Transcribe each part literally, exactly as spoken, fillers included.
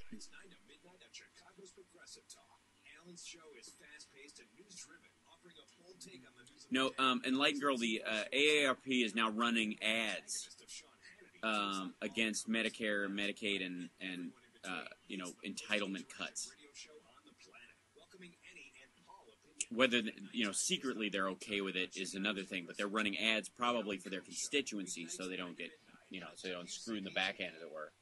Fridays, nine to midnight on Chicago's Progressive Talk. Alan's show is fast-paced and news-driven, offering a bold take on the news. No, um, Enlightened Girl, the uh, A A R P is now running ads um, against Medicare, Medicaid, and, and uh, you know, entitlement cuts. Whether, you know, secretly they're okay with it is another thing, but they're running ads probably for their constituency so they don't get, you know, so they don't screw in the back end, as it were.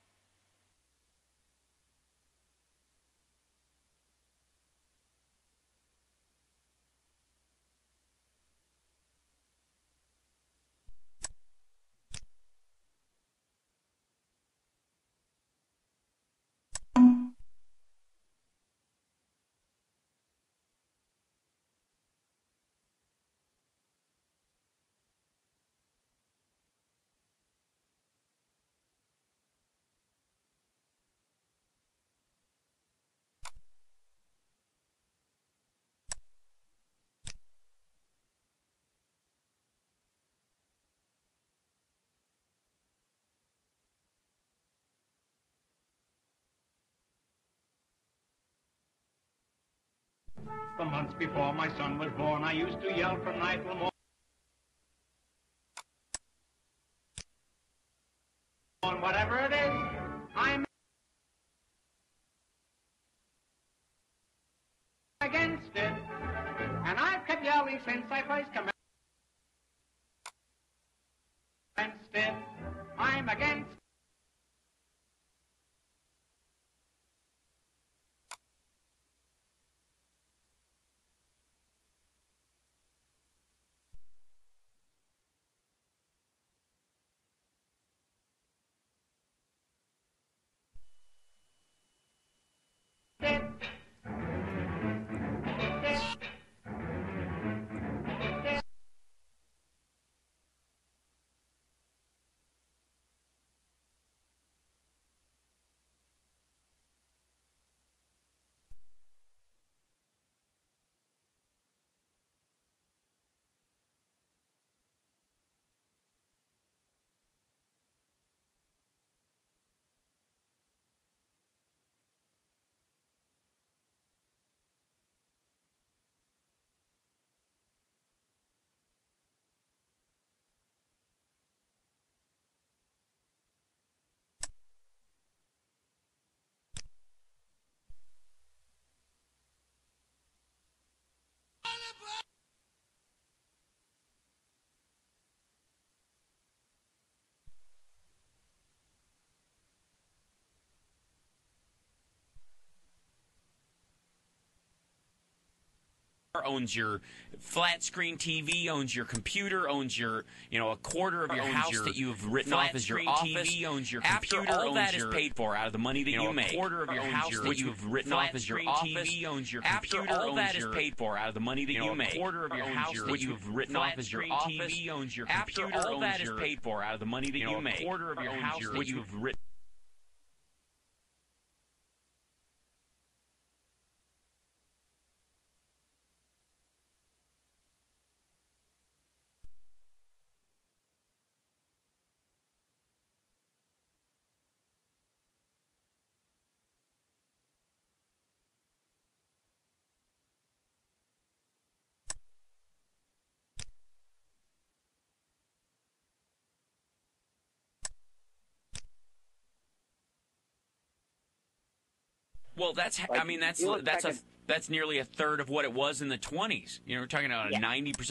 The months before my son was born, I used to yell from night till morn. Whatever it is, I'm against it. And I've kept yelling since I first commenced it. I'm against it. Owns your flat screen T V, owns your computer, owns your, you know, a quarter of your house that you've written off as your office. T V, owns your computer, all that is paid for out of the money that you, know, you make. A quarter of your house that you've written off as your office. T V, owns your computer, all that is paid for out of the money that you make. A quarter of your house that you've written off as your office. T V, owns your computer, all that is paid for out of the money that you make. A quarter of your house that you've written. Well, that's I mean that's that's a that's nearly a third of what it was in the twenties. You know, we're talking about a ninety percent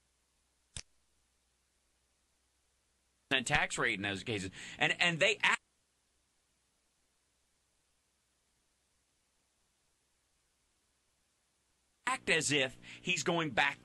tax rate in those cases, and and they act, act as if he's going back.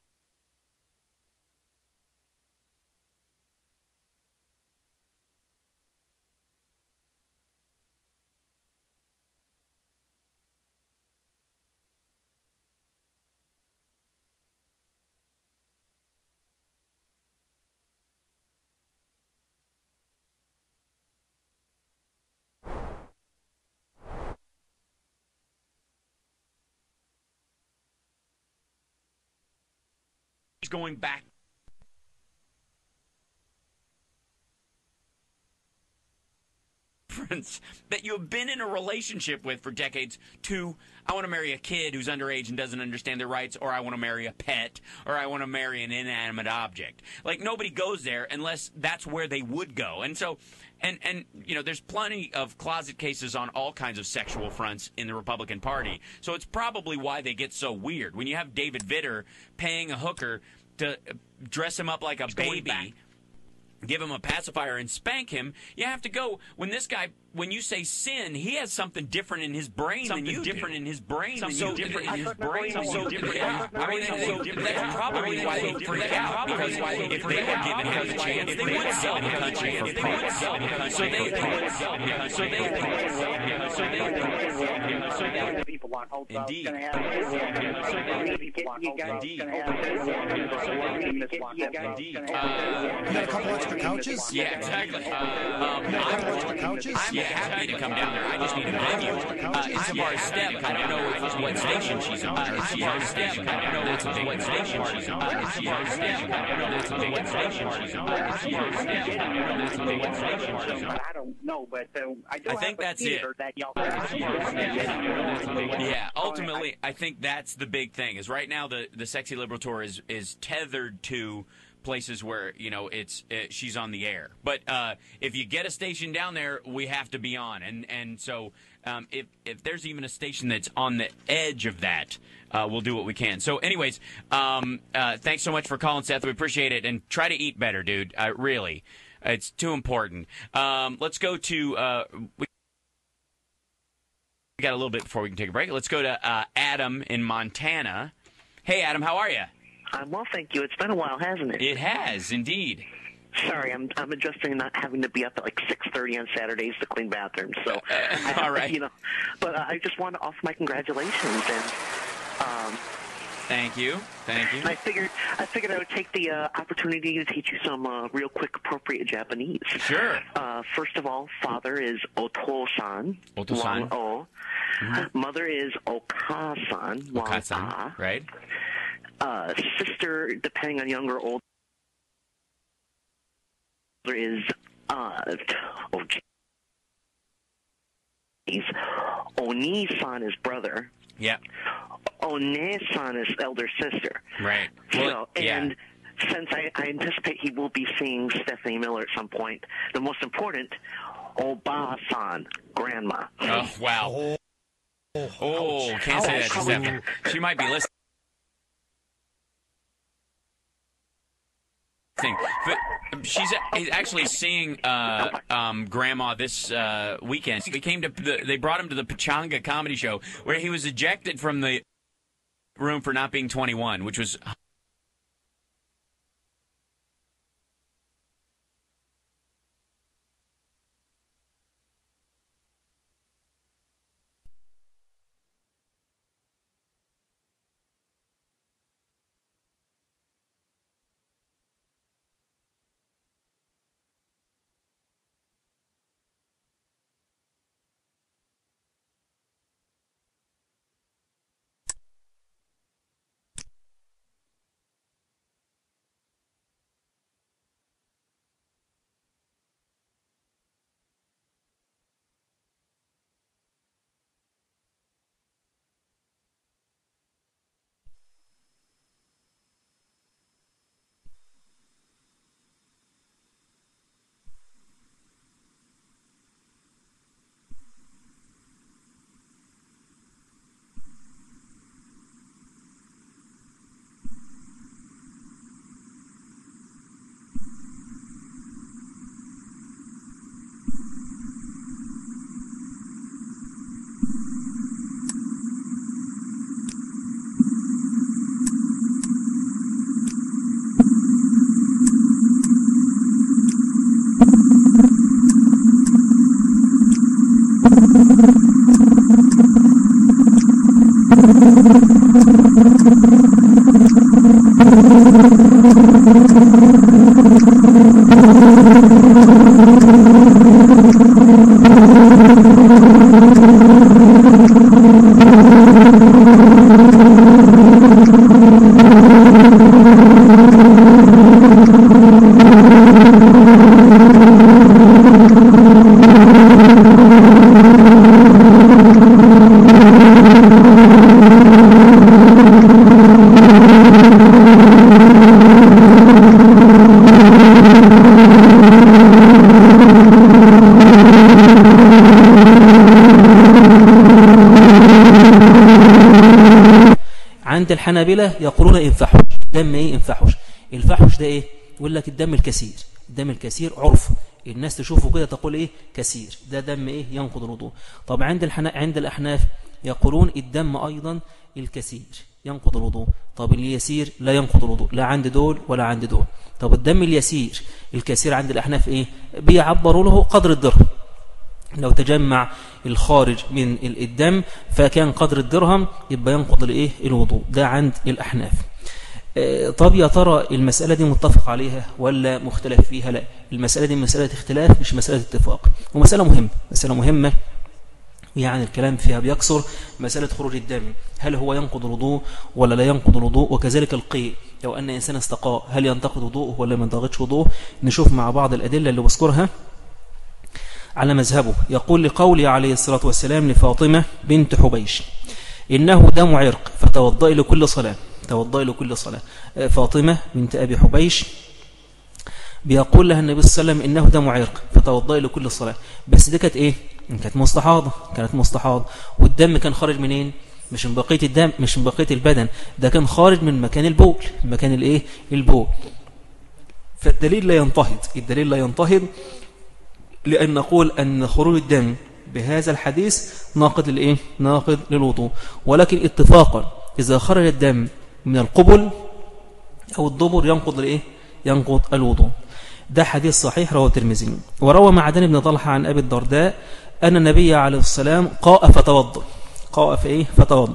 He's going back. parents that you have been in a relationship with for decades to, I want to marry a kid who's underage and doesn't understand their rights, or I want to marry a pet, or I want to marry an inanimate object. Like, nobody goes there unless that's where they would go. And so, and, and you know, there's plenty of closet cases on all kinds of sexual fronts in the Republican Party. So it's probably why they get so weird. When you have David Vitter paying a hooker to dress him up like a baby, give him a pacifier and spank him, you have to go. When this guy, when you say sin, he has something different in his brain something than you different do. in his brain something than you different do. in his brain. Something So different. yeah. I mean, that's, that's probably why they freak out, because if they were given half a chance, they would sell the country for parts. So they, so they, so they, so they, people on hold. Indeed. Indeed. You got a couple extra couches? Yeah, exactly. Um, I'm, couches? I'm happy to come down there. I just need a venue. Uh, Isobar Step, I don't know if, what station she's on. Isobar Step, I don't know if, what station she's on. Isobar Step, I don't know if, what station she's on. Isobar Step, I don't know if, what station she's on. I don't know, but uh, I do I have think a that's theater it. that y'all Yeah, ultimately, I think that's the big thing. Is right now the the Sexy Liberal Tour is is tethered to places where, you know, it's it, she's on the air. But uh, if you get a station down there, we have to be on. And and so um, if if there's even a station that's on the edge of that, uh, we'll do what we can. So anyways, um, uh, thanks so much for calling, Seth. We appreciate it. And try to eat better, dude. Uh, really. It's too important. Um, let's go to uh, we got a little bit before we can take a break. Let's go to uh, Adam in Montana. Hey, Adam, how are you? I'm well, thank you. It's been a while, hasn't it? It has, indeed. Sorry, I'm I'm adjusting not having to be up at like six thirty on Saturdays to clean bathrooms. So, Uh, I, all right. You know, but uh, I just wanted to offer my congratulations, and um, Thank you, thank you. I figured I figured I would take the uh, opportunity to teach you some uh, real quick appropriate Japanese. Sure. Uh, first of all, father is Oto-san. Oto-san. One O. Mm-hmm. Mother is Oka-san. One Oka-san, A. right? Uh, sister, depending on younger or older, is uh, oh, geez. Oni-san is brother. Yeah. One-san is elder sister. Right. So, Well, yeah. and since I, I anticipate he will be seeing Stephanie Miller at some point, the most important, Oba-san, grandma. Oh, wow. Oh, can't say that to Stephanie. She might be listening. But she's actually seeing uh, um, Grandma this uh, weekend. He came to the, they brought him to the Pachanga Comedy Show, where he was ejected from the room for not being twenty-one, which was Thank you. عند الحنابلة يقولون انفحش. دم ايه انفحش؟ الفحش ده ايه؟ يقول لك الدم الكثير. الدم الكثير عرف الناس تشوفه كده تقول ايه؟ كثير. ده دم ايه؟ ينقض الوضوء. طب عند الحنا... عند الأحناف يقولون الدم أيضا الكثير ينقض الوضوء. طب اليسير لا ينقض الوضوء، لا عند دول ولا عند دول. طب الدم اليسير الكثير عند الأحناف ايه؟ بيعبروا له قدر الدرهم. لو تجمع الخارج من الدم فكان قدر الدرهم يبقى ينقض الايه؟ الوضوء. ده عند الأحناف. طب يا ترى المسألة دي متفق عليها ولا مختلف فيها؟ لا، المسألة دي مسألة اختلاف مش مسألة اتفاق، ومسألة مهمة. مسألة مهمة يعني الكلام فيها بيكسر. مسألة خروج الدم هل هو ينقض الوضوء ولا لا ينقض الوضوء؟ وكذلك القيء لو أن إنسان استقاء هل ينتقض وضوءه ولا ما ينتقضش وضوءه؟ نشوف مع بعض الأدلة اللي بذكرها على مذهبه. يقول لقوله عليه الصلاة والسلام لفاطمة بنت حبيش إنه دم عرق فتوضئي لكل صلاة. توضئي لكل صلاة. فاطمة بنت أبي حبيش بيقول لها النبي صلى الله عليه وسلم إنه دم عرق فتوضئي لكل صلاة. بس دي كانت إيه؟ كانت مستحاضة. كانت مستحاضة والدم كان خارج منين؟ مش من بقية الدم، مش من بقية البدن، ده كان خارج من مكان البول. مكان الإيه؟ البول. فالدليل لا ينتهض. الدليل لا ينتهض لأن نقول أن خروج الدم بهذا الحديث ناقض الإيه؟ ناقض للوضوء. ولكن اتفاقا إذا خرج الدم من القبل أو الدبر ينقض الإيه؟ ينقض الوضوء. ده حديث صحيح رواه الترمذي. وروى معدان بن طلحة عن أبي الدرداء أن النبي عليه السلام قاء فتوضأ. قاء في إيه؟ فتوضأ.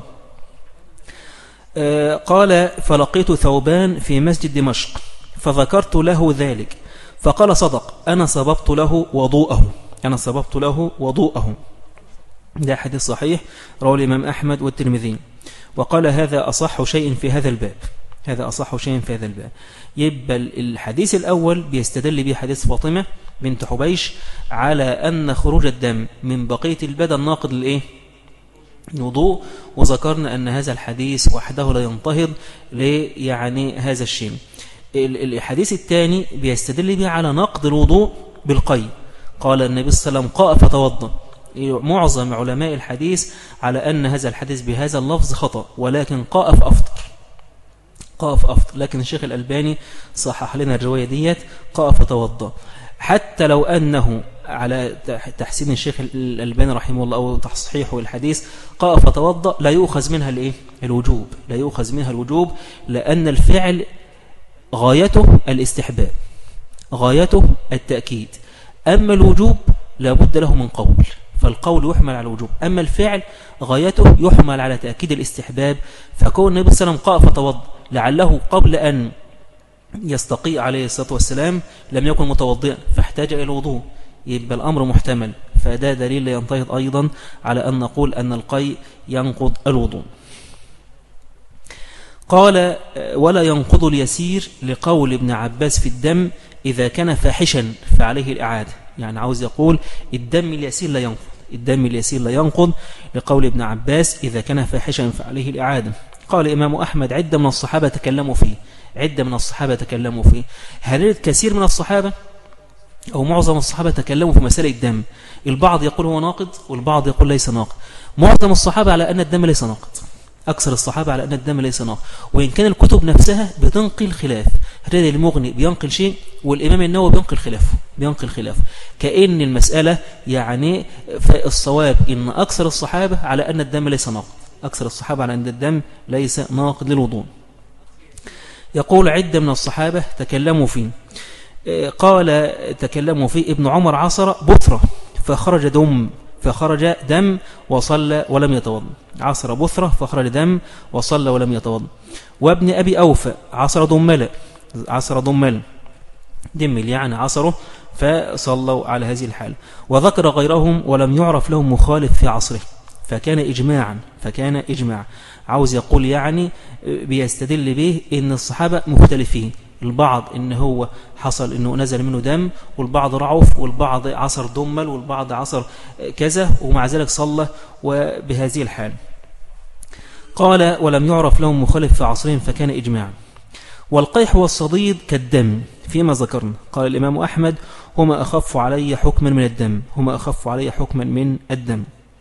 آه قال فلقيت ثوبان في مسجد دمشق فذكرت له ذلك فقال صدق أنا سببت له وضوءه. أنا سببت له وضوءه. ده حديث صحيح رواه الإمام أحمد والترمذي. وقال هذا أصح شيء في هذا الباب. هذا أصح شيء في هذا الباب. يبقى الحديث الأول بيستدل به حديث فاطمة بنت حبيش على أن خروج الدم من بقية البدن ناقض لإيه؟ الوضوء. وذكرنا أن هذا الحديث وحده لا ينتهض يعني هذا الشيء. الحديث الثاني بيستدل به على نقض الوضوء بالقي. قال النبي صلى الله عليه وسلم قاء فتوضأ. معظم علماء الحديث على أن هذا الحديث بهذا اللفظ خطأ، ولكن قاء فأفطر. قاء فأفطر. لكن الشيخ الألباني صحح لنا الرواية ديت قاء فتوضأ. حتى لو أنه على تحسين الشيخ الألباني رحمه الله أو تصحيحه الحديث قاء فتوضأ لا يؤخذ منها الإيه؟ الوجوب. لا يؤخذ منها الوجوب لأن الفعل غايته الاستحباب، غايته التأكيد. أما الوجوب لابد له من قول، فالقول يحمل على الوجوب. أما الفعل غايته يحمل على تأكيد الاستحباب. فكون النبي صلى الله عليه وسلم قاء فتوضأ لعله قبل أن يستقي عليه الصلاة والسلام لم يكن متوضئا فاحتاج إلى الوضوء، يبقى الأمر محتمل. فده دليل لا ينتهض أيضا على أن نقول أن القي ينقض الوضوء. قال ولا ينقض اليسير لقول ابن عباس في الدم إذا كان فاحشا فعليه الإعادة. يعني عاوز يقول الدم اليسير لا ينقض. الدم اليسير لا ينقض لقول ابن عباس إذا كان فاحشا فعليه الإعادة. قال الإمام أحمد عدة من الصحابة تكلموا فيه. عدة من الصحابة تكلموا فيه. هل كثير من الصحابة أو معظم الصحابة تكلموا في مسألة الدم؟ البعض يقول هو ناقض والبعض يقول ليس ناقض. معظم الصحابة على أن الدم ليس ناقض. أكثر الصحابة على أن الدم ليس ناقض، وإن كان الكتب نفسها بتنقل خلاف. هذا المغني بينقل شيء والإمام النووي بينقل خلافه بينقل خلافه كأن المسألة يعني الصواب إن أكثر الصحابة على أن الدم ليس ناقض. أكثر الصحابة على أن الدم ليس ناقض للوضوء. يقول عدة من الصحابة تكلموا فيه. قال تكلموا فيه ابن عمر عصر بثرة فخرج دم فخرج دم وصلى ولم يتوضأ. عصر بثرة فخرج دم وصلى ولم يتوضأ. وابن أبي أوفى عصر دمل عصر دمل دمل يعني عصره فصلوا على هذه الحال. وذكر غيرهم ولم يعرف لهم مخالف في عصره فكان إجماعا فكان إجماع. عاوز يقول يعني بيستدل به إن الصحابة مختلفين. البعض إن هو حصل إنه نزل منه دم، والبعض رعف، والبعض عصر دمل، والبعض عصر كذا، ومع ذلك صلى وبهذه الحال. قال ولم يعرف لهم مخالف في عصرهم فكان إجماعا. والقيح والصديد كالدم فيما ذكرنا. قال الإمام أحمد هما أخف علي حكما من الدم هما أخف علي حكما من الدم.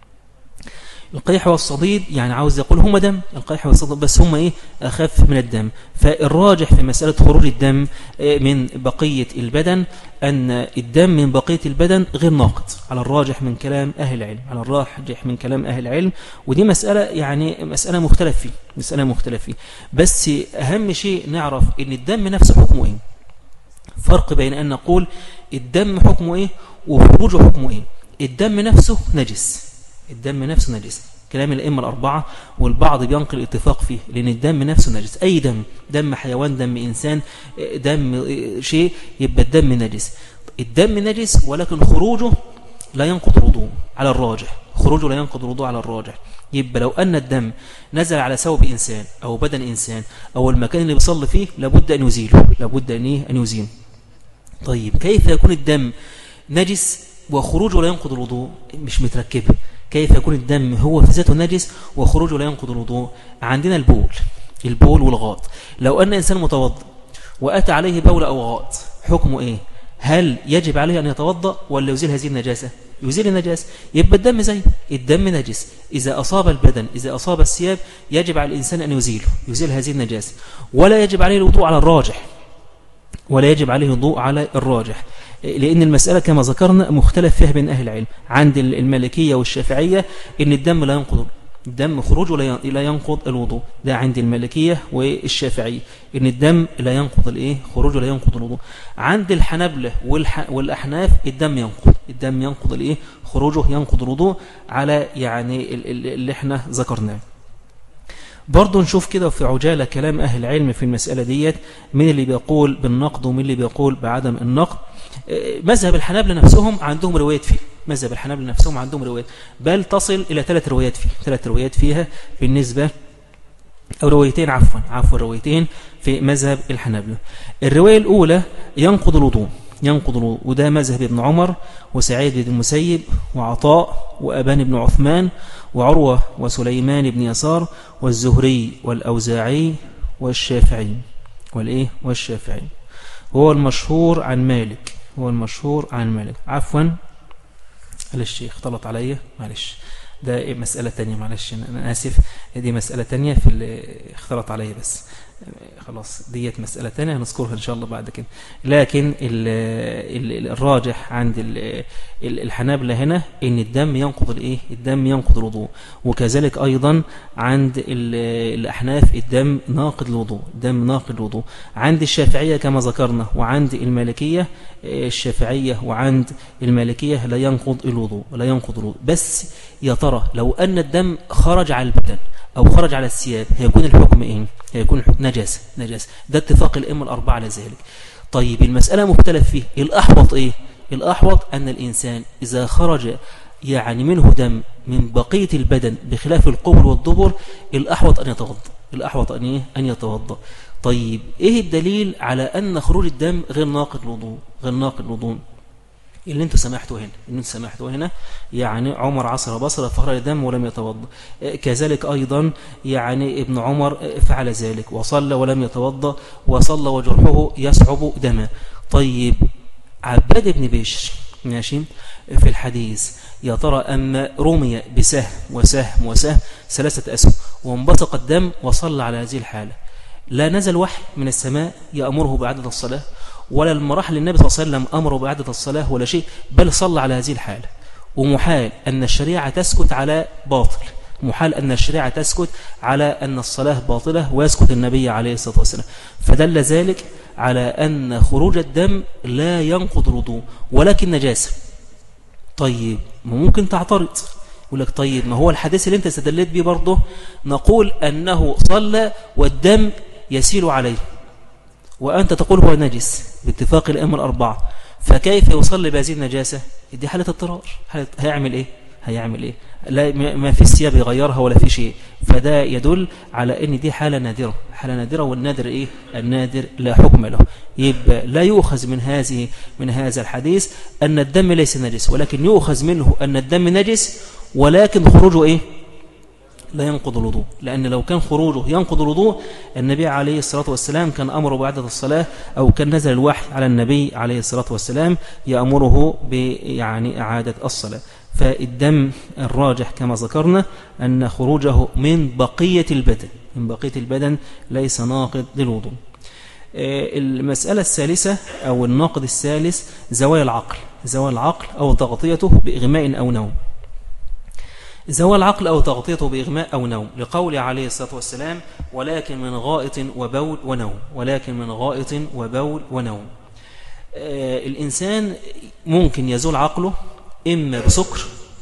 القيح والصديد يعني عاوز يقول هما دم، القيح والصديد بس هما إيه أخف من الدم. فالراجح في مسألة خروج الدم من بقية البدن أن الدم من بقية البدن غير ناقض على الراجح من كلام أهل العلم، على الراجح من كلام أهل العلم. ودي مسألة يعني مسألة مختلف فيه مسألة مختلف فيه بس أهم شيء نعرف إن الدم نفسه حكمه إيه. فرق بين أن نقول الدم حكمه إيه وخروجه حكمه إيه. الدم نفسه نجس، الدم نفسه نجس، كلام الأئمة الأربعة والبعض بينقل الاتفاق فيه، لأن الدم نفسه نجس. أي دم، دم حيوان، دم إنسان، دم شيء، يبقى الدم نجس. الدم نجس ولكن خروجه لا ينقض الوضوء على الراجح، خروجه لا ينقض الوضوء على الراجح. يبقى لو أن الدم نزل على ثوب إنسان أو بدن إنسان أو المكان اللي بيصلي فيه لابد أن يزيله، لابد أن يزيله. طيب كيف يكون الدم نجس وخروجه لا ينقض الوضوء؟ مش متركبه. كيف يكون الدم هو في ذاته نجس وخروجه لا ينقض الوضوء؟ عندنا البول، البول والغائط. لو أن إنسان متوضأ وأتى عليه بول أو غائط حكمه إيه؟ هل يجب عليه أن يتوضأ ولا يزيل هذه النجاسة؟ يزيل النجاسة. يبقى الدم زي الدم نجس، إذا أصاب البدن، إذا أصاب الثياب يجب على الإنسان أن يزيله، يزيل هذه النجاسة. ولا يجب عليه الوضوء على الراجح، ولا يجب عليه الوضوء على الراجح، لأن المسألة كما ذكرنا مختلف فيها بين أهل العلم. عند المالكية والشافعية إن الدم لا ينقض، الدم خروجه لا ينقض الوضوء، ده عند المالكية والشافعية إن الدم لا ينقض الإيه، خروجه لا ينقض الوضوء. عند الحنابلة والأحناف الدم ينقض، الدم ينقض الإيه، خروجه ينقض الوضوء على يعني اللي احنا ذكرناه. برضو نشوف كده في عجالة كلام أهل العلم في المسألة ديت، من اللي بيقول بالنقض ومن اللي بيقول بعدم النقض. مذهب الحنابلة نفسهم عندهم روايات فيه، مذهب الحنابلة نفسهم عندهم روايات، بل تصل إلى ثلاث روايات فيه، ثلاث روايات فيها بالنسبة، أو روايتين عفوا عفوا روايتين في مذهب الحنابلة. الرواية الأولى ينقض الوضوء، ينقض الوضوء، وده مذهب ابن عمر وسعيد بن المسيب وعطاء وأبان بن عثمان وعروة وسليمان بن يسار والزهري والأوزاعي والشافعي والإيه والشافعي. هو المشهور عن مالك، هو المشهور عن مالك. عفوا معلش اختلط عليا، معلش ده مسألة تانية، معلش أنا آسف، دي مسألة تانية في اللي اختلط عليا، بس خلاص ديت مسألة تانية هنذكرها إن شاء الله بعد كده. لكن ال ال الراجح عند الحنابلة هنا إن الدم ينقض الإيه، الدم ينقض الوضوء، وكذلك أيضا عند الأحناف الدم ناقض الوضوء، الدم ناقض الوضوء. عند الشافعية كما ذكرنا، وعند المالكية، الشافعية وعند المالكية لا ينقض الوضوء، لا ينقض الوضوء. بس يا ترى لو أن الدم خرج على البدن أو خرج على الثياب هيكون الحكم إيه؟ هيكون الحكم نجاسة، نجاسة. ده اتفاق الأئمة الأربعة على ذلك. طيب المسألة مختلف فيه، الأحوط إيه؟ الأحوط أن الإنسان إذا خرج يعني منه دم من بقية البدن بخلاف القبل والدبر، الأحوط أن يتوضأ، الأحوط أن إيه؟ أن يتوضأ. طيب إيه الدليل على أن خروج الدم غير ناقض الوضوء، غير ناقض الوضوء؟ اللي انتوا سمحتوا هنا، اللي انتوا سمحتوا هنا يعني عمر عصر بصرة فخرج دم ولم يتوضا. كذلك أيضا يعني ابن عمر فعل ذلك وصلى ولم يتوضا، وصلى وجرحه يسعب دما. طيب عباد بن بشر ماشي في الحديث، يا ترى أما رمي بسهم وسهم وسهم ثلاثة أسهم وانبثق الدم وصلى على هذه الحالة، لا نزل وحي من السماء يأمره بعدد الصلاة، ولا المراحل النبي صلى الله عليه وسلم أمره بعدة الصلاة ولا شيء، بل صلى على هذه الحالة. ومحال أن الشريعة تسكت على باطل، محال أن الشريعة تسكت على أن الصلاة باطلة ويسكت النبي عليه الصلاة والسلام. فدل ذلك على أن خروج الدم لا ينقض الوضوء ولكن نجاسة. طيب ممكن تعترض، يقول لك طيب ما هو الحديث اللي انت استدلت به برضه نقول أنه صلى والدم يسيل عليه، وأنت تقول هو نجس باتفاق الأئمة الأربعة، فكيف يصلي بهذه النجاسة؟ دي حالة اضطرار، هيعمل إيه؟ هيعمل إيه؟ لا ما في الثياب يغيرها ولا في شيء، فده يدل على أن دي حالة نادرة، حالة نادرة، والنادر إيه؟ النادر لا حكم له. يبقى لا يؤخذ من هذه من هذا الحديث أن الدم ليس نجس، ولكن يؤخذ منه أن الدم نجس ولكن خروجه إيه؟ لا ينقض الوضوء، لأن لو كان خروجه ينقض الوضوء النبي عليه الصلاة والسلام كان أمره بإعادة الصلاة، أو كان نزل الوحي على النبي عليه الصلاة والسلام يأمره يعني إعادة الصلاة. فالدم الراجح كما ذكرنا أن خروجه من بقية البدن، من بقية البدن ليس ناقض للوضوء. المسألة الثالثة أو الناقض الثالث زوال العقل، زوال العقل أو تغطيته بإغماء أو نوم. زوال العقل أو تغطيته بإغماء أو نوم، لقول عليه الصلاة والسلام ولكن من غائط وبول ونوم، ولكن من غائط وبول ونوم. آه الإنسان ممكن يزول عقله إما بسكر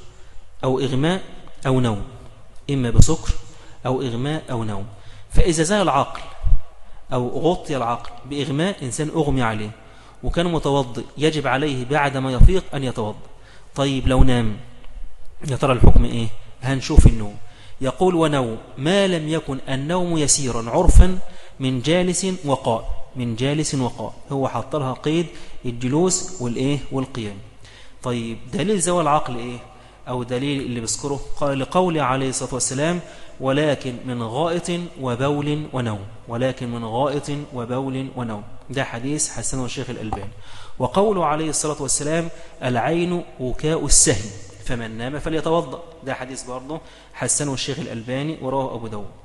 أو إغماء أو نوم، إما بسكر أو إغماء أو نوم. فإذا زال العقل أو غطي العقل بإغماء، إنسان أغمي عليه وكان متوضئ، يجب عليه بعد ما يفيق أن يتوضأ. طيب لو نام يا ترى الحكم إيه؟ هنشوف النوم. يقول ونوم ما لم يكن النوم يسيرا عرفا من جالس وقائم، من جالس وقائم، هو حط لها قيد الجلوس والإيه والقيام. طيب دليل زوال العقل إيه أو دليل اللي بذكره؟ قال لقول عليه الصلاة والسلام ولكن من غائط وبول ونوم، ولكن من غائط وبول ونوم، ده حديث حسنه الشيخ الألباني. وقوله عليه الصلاة والسلام العين وكاء السهم فمن نام فليتوضأ، ده حديث برضه حسنه الشيخ الألباني ورواه أبو داود.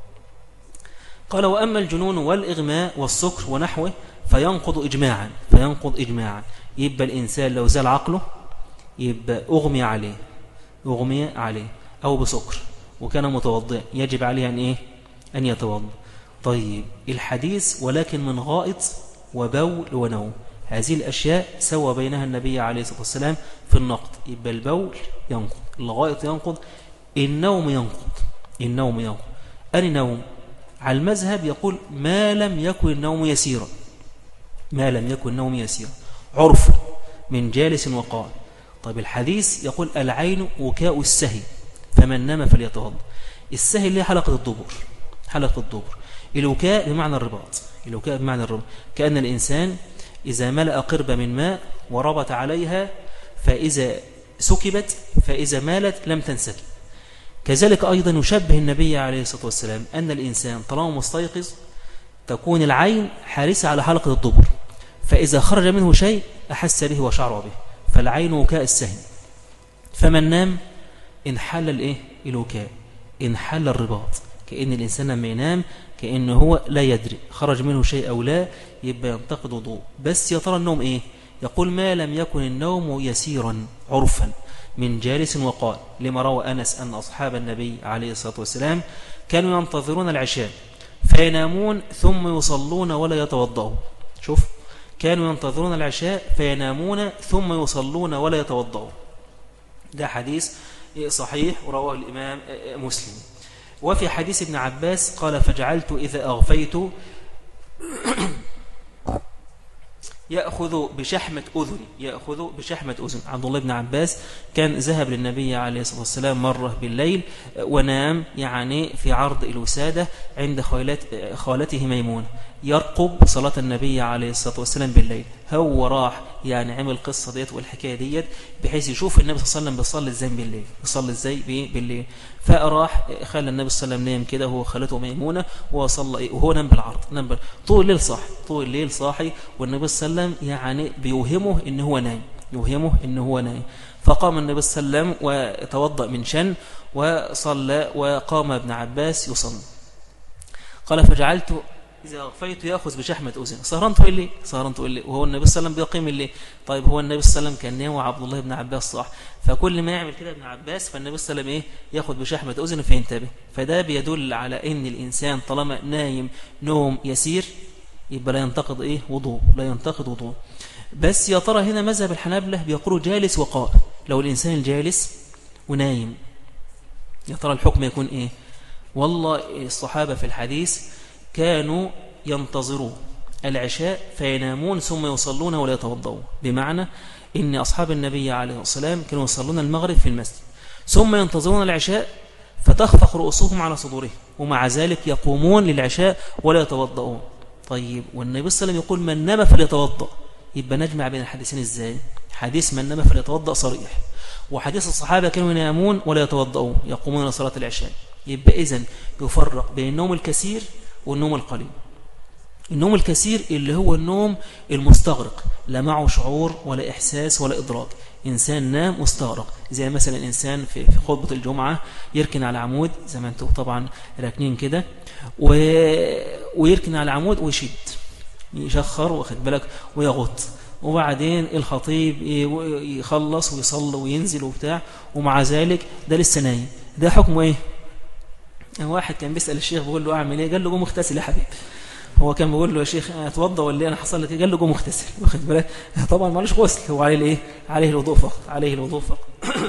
قال وأما الجنون والإغماء والسكر ونحوه فينقض إجماعا، فينقض إجماعا. يبقى الإنسان لو زال عقله يبقى أغمي عليه، أغمي عليه أو بسكر وكان متوضئ، يجب عليه أن إيه؟ أن يتوضأ. طيب الحديث ولكن من غائط وبول ونوم، هذه الأشياء سوى بينها النبي عليه الصلاة والسلام في النقض. يبقى البول ينقض، الغائط ينقض، النوم ينقض، النوم ينقض. أني نوم على المذهب يقول ما لم يكن النوم يسيرا، ما لم يكن النوم يسيرا عرفا من جالس وقائم. طيب الحديث يقول العين وكاء السهي فمن نام فليتوضأ. السهي اللي هي حلقة الدبر، حلقة الدبر. الوكاء بمعنى الرباط، الوكاء بمعنى الرباط، كأن الإنسان إذا ملأ قربة من ماء وربط عليها فإذا سكبت فإذا مالت لم تنسكب. كذلك أيضا يشبه النبي عليه الصلاة والسلام أن الإنسان طالما مستيقظ تكون العين حارسة على حلقة الدبر، فإذا خرج منه شيء أحس به وشعر به، فالعين وكاء السهم. فمن نام انحل الإيه؟ الوكاء، انحل الرباط، كأن الإنسان لما ينام كأنه هو لا يدري خرج منه شيء أو لا، يبقى ينتقد وضوء. بس يا ترى النوم إيه؟ يقول ما لم يكن النوم يسيرا عرفا من جالس وقائم، لما روى أنس أن أصحاب النبي عليه الصلاة والسلام كانوا ينتظرون العشاء فينامون ثم يصلون ولا يتوضؤون. شوف، كانوا ينتظرون العشاء فينامون ثم يصلون ولا يتوضؤون. ده حديث صحيح ورواه الإمام مسلم. وفي حديث ابن عباس قال فجعلت إذا أغفيت يأخذ بشحمة أذني، يأخذ بشحمة أذن. عبد الله بن عباس كان ذهب للنبي عليه الصلاة والسلام مرة بالليل ونام يعني في عرض الوسادة عند خالته ميمونة يرقب صلاة النبي عليه الصلاة والسلام بالليل. هو راح يعني عمل القصة ديت والحكاية ديت بحيث يشوف النبي صلى الله عليه وسلم بيصلي ازاي بالليل، بيصلي ازاي بالليل. فراح خلى النبي صلى الله عليه وسلم نام كده هو خالته ميمونة وصلى وهو نام بالعرض، نام بال... طول الليل صاحي، طول الليل صاحي، والنبي صلى الله عليه وسلم يعني بيوهمه ان هو نايم، يوهمه ان هو نايم. فقام النبي صلى الله عليه وسلم وتوضأ من شن وصلى، وقام ابن عباس يصلي. قال فجعلت إذا أغفيت يأخذ بشحمة أذن. سهران تقول لي سهران تقول لي وهو النبي صلى الله عليه وسلم بيقيم الليل. طيب هو النبي صلى الله عليه وسلم كان نايم وعبد الله بن عباس صح، فكل ما يعمل كده ابن عباس فالنبي صلى الله عليه وسلم إيه يأخذ بشحمة أذن فينتبه. فده بيدل على إن الإنسان طالما نايم نوم يسير يبقى لا ينتقض إيه وضوء، لا ينتقض وضوء. بس يا ترى هنا مذهب الحنابلة بيقولوا جالس وقائم. لو الإنسان الجالس ونايم يا ترى الحكم يكون إيه؟ والله الصحابة في الحديث كانوا ينتظرون العشاء فينامون ثم يصلون ولا يتوضؤون، بمعنى إن أصحاب النبي عليه الصلاة والسلام كانوا يصلون المغرب في المسجد ثم ينتظرون العشاء فتخفق رؤوسهم على صدورهم، ومع ذلك يقومون للعشاء ولا يتوضؤون. طيب والنبي صلى الله عليه وسلم يقول من نام فليتوضأ، يبقى نجمع بين الحديثين إزاي؟ حديث من نام فليتوضأ صريح، وحديث الصحابة كانوا ينامون ولا يتوضؤون يقومون لصلاة العشاء، يبقى إذن يفرق بين النوم الكثير والنوم القليل. النوم الكثير اللي هو النوم المستغرق، لا معه شعور ولا إحساس ولا إدراك، إنسان نام مستغرق، زي مثلا إنسان في خطبة الجمعة يركن على عمود زي ما أنتم طبعا راكنين كده، و... ويركن على عمود ويشد يشخر واخد بالك ويغط، وبعدين الخطيب يخلص ويصلي وينزل وبتاع، ومع ذلك ده لسه نايم. ده حكمه ايه؟ واحد كان بيسأل الشيخ بيقول له اعمل ايه؟ قال له قوم اغتسل يا حبيبي. هو كان بيقول له يا شيخ اتوضى ولا انا حصل لك؟ قال له قوم اغتسل واخد بالك. طبعا مالوش غسل، هو عليه الايه؟ عليه الوضوء فقط، عليه الوضوء فقط.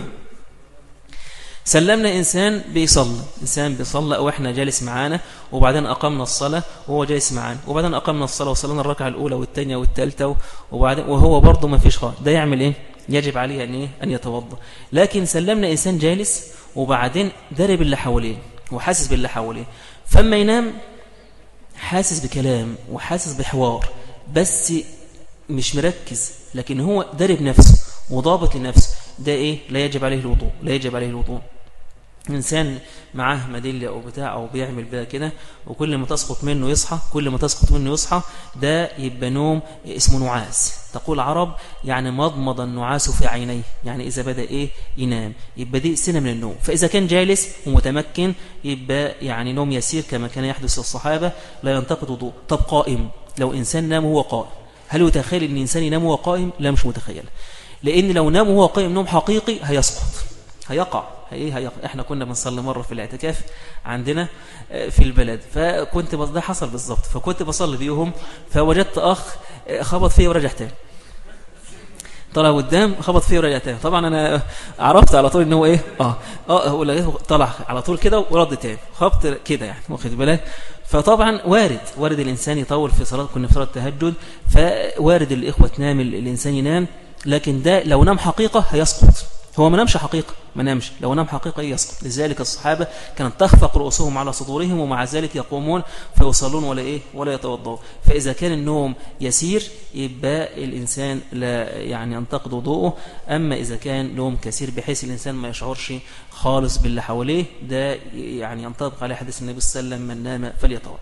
سلمنا إنسان بيصلي، إنسان بيصلي أو إحنا جالس معانا وبعدين أقمنا الصلاة وهو جالس معانا، وبعدين أقمنا الصلاة وصلنا الركعة الأولى والثانية والثالثة وبعدين وهو برضه ما فيش خالص، ده يعمل إيه؟ يجب عليه أن إيه؟ أن يتوضأ. لكن سلمنا إنسان جالس وبعدين درب اللي حواليه وحاسس باللي حواليه، فما ينام حاسس بكلام وحاسس بحوار بس مش مركز، لكن هو درب نفسه وضابط لنفسه، ده إيه؟ لا يجب عليه الوضوء، لا يجب عليه الوضوء. إنسان معاه ميدالية أو بتاع أو بيعمل بها كده وكل ما تسقط منه يصحى، كل ما تسقط منه يصحى، ده يبقى نوم اسمه نعاس. تقول عرب يعني مضمض النعاس في عينيه، يعني إذا بدأ إيه ينام يبقى دي سنة من النوم. فإذا كان جالس ومتمكن يبقى يعني نوم يسير كما كان يحدث الصحابة، لا ينتقد وضوء. طب قائم، لو إنسان نام وهو قائم، هل يتخيل أن إنسان ينام وهو قائم؟ لا مش متخيل، لأن لو نام وهو قائم نوم حقيقي هيسقط، هيقع. هي هي احنا كنا بنصلي مره في الاعتكاف عندنا في البلد، فكنت بس ده حصل بالظبط، فكنت بصلي بيهم فوجدت اخ خبط فيه ورجع تاني، طلع قدام خبط فيه ورجع تاني. طبعا انا عرفت على طول ان هو ايه اه اه هو لقيته طلع على طول كده ورد تاني خبط كده، يعني واخد بالك. فطبعا وارد وارد الانسان يطول في صلاه، كنا في صلاه التهجد، فوارد الاخوه تنام الانسان ينام، لكن ده لو نام حقيقه هيسقط. هو ما نامش حقيقة، ما نامش، لو نام حقيقة يسقط. لذلك الصحابة كانت تخفق رؤوسهم على صدورهم ومع ذلك يقومون فيصلون ولا إيه ولا يتوضؤون. فإذا كان النوم يسير يبقى الإنسان لا يعني ينتقد وضوءه. أما إذا كان نوم كثير بحيث الإنسان ما يشعرش خالص باللي حواليه، ده يعني ينطبق عليه حديث النبي صلى الله عليه وسلم: من نام فليتوضأ.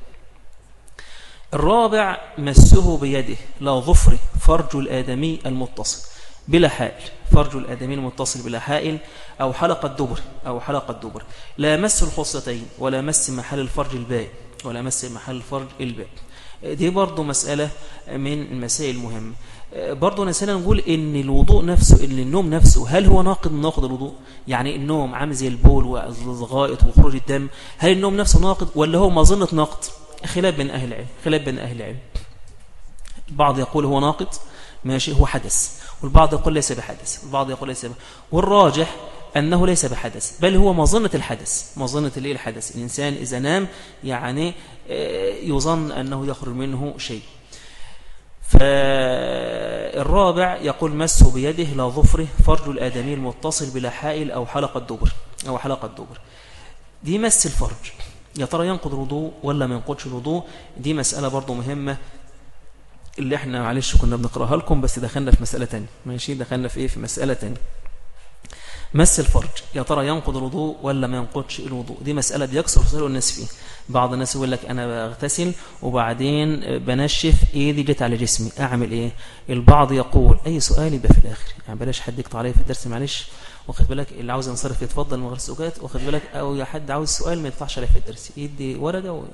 الرابع: مسه بيده لا ظفره فرج الآدمي المتصل بلا حائل، فرج الآدمي المتصل بلا حائل أو حلقة دبر أو حلقة دبر، لا مس الخصتين ولا مس محل الفرج الباقي ولا مس محل الفرج الباقي. دي برضو مسألة من المسائل المهمة. برضو نسألنا نقول إن الوضوء نفسه، إن النوم نفسه هل هو ناقض من ناقض الوضوء؟ يعني النوم عامل زي البول والغائط وخروج الدم، هل النوم نفسه ناقض ولا هو مظنة ناقض؟ خلاف بين أهل العلم، خلاف بين أهل العلم. البعض يقول هو ناقض ماشي، هو حدث، والبعض يقول ليس بحدث، البعض يقول ليس بحدث، والراجح أنه ليس بحدث، بل هو مظنة الحدث، مظنة اللي الحدث. الإنسان إذا نام يعني يظن أنه يخرج منه شيء. فالرابع يقول: مسه بيده لا ظفره فرج الآدمي المتصل بلا حائل أو حلقة دبر أو حلقة دبر. دي مس الفرج، يا ترى ينقض الوضوء ولا ما ينقضش الوضوء؟ دي مسألة برضو مهمة اللي احنا معلش كنا بنقراها لكم، بس دخلنا في مسألة تانية. ماشي، دخلنا في ايه؟ في مسألة تانية. مس الفرج يا ترى ينقض الوضوء ولا ما ينقضش الوضوء؟ دي مسألة بيكسر يسأل الناس فيها. بعض الناس يقول لك انا بغتسل وبعدين بنشف ايدي جت على جسمي، اعمل ايه؟ البعض يقول اي سؤال يبقى في الاخر، يعني بلاش حد يقطع عليه في الدرس معلش، واخد بالك. اللي عاوز ينصرف يتفضل من غير سؤال، واخد بالك، او يا حد عاوز سؤال ما يطلعش عليه في الدرس، يدي ورقه و...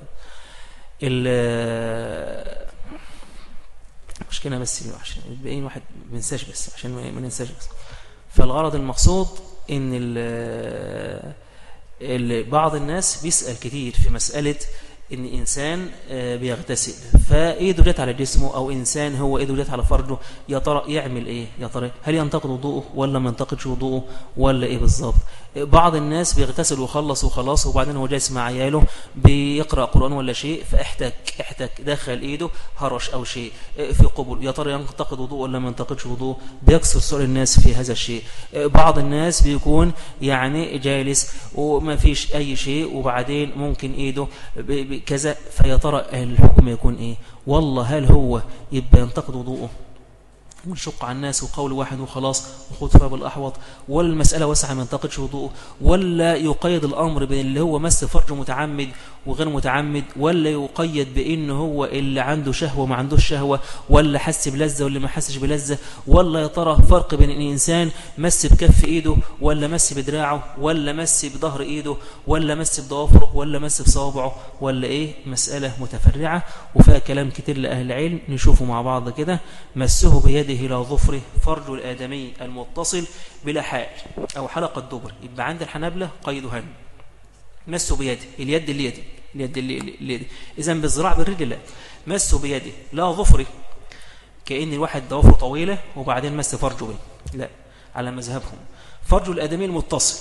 ال مشكلة بس عشان الباقيين واحد ما ينساش، بس عشان ما ننساش بس. فالغرض المقصود ان ال بعض الناس بيسأل كتير في مسألة ان انسان بيغتسل فايده جت على جسمه، او انسان هو ايده جت على فرجه، يا ترى يعمل ايه؟ يا ترى هل ينتقد وضوءه ولا ما ينتقدش وضوءه ولا ايه بالظبط؟ بعض الناس بيغتسل وخلص وخلاص وبعدين هو جالس مع عياله بيقرأ قرآن ولا شيء، فاحتك احتك دخل ايده هرش او شيء في قبل، يا ترى ينتقد وضوء ولا ما ينتقدش وضوء؟ بيكسر سؤال الناس في هذا الشيء. بعض الناس بيكون يعني جالس وما فيش اي شيء وبعدين ممكن ايده كذا، فيا ترى الحكم يكون ايه؟ والله هل هو يبقى ينتقد وضوءه ونشق على الناس وقول واحد وخلاص وخذ فيها بالأحوط، ولا المسألة واسعة ما ينتقدش وضوءه، ولا يقيد الأمر بين اللي هو مس فرج متعمد وغير متعمد، ولا يقيد بأنه هو اللي عنده شهوة وما عندوش شهوة، ولا حس بلذة واللي ما حسش بلذة، ولا يا ترى فرق بين الإنسان مس بكف إيده ولا مس بدراعه ولا مس بظهر إيده ولا مس بضوافره ولا مس بصوابعه ولا إيه. مسألة متفرعة وفيها كلام كتير لأهل العلم، نشوفه مع بعض كده. مسه بيده إلى ظفره فرج الآدمي المتصل بلا حائل أو حلقة دبر، يبقى عند الحنابلة قيدها مسه بيده، اليد اللي يدي اليد اللي, اللي يدي. إذن بالذراع بالرجل لا، مسه بيده لا ظفره كأن الواحد ضوافره طويلة وبعدين مس فرجه بيه، لا، على مذهبهم فرج الآدمي المتصل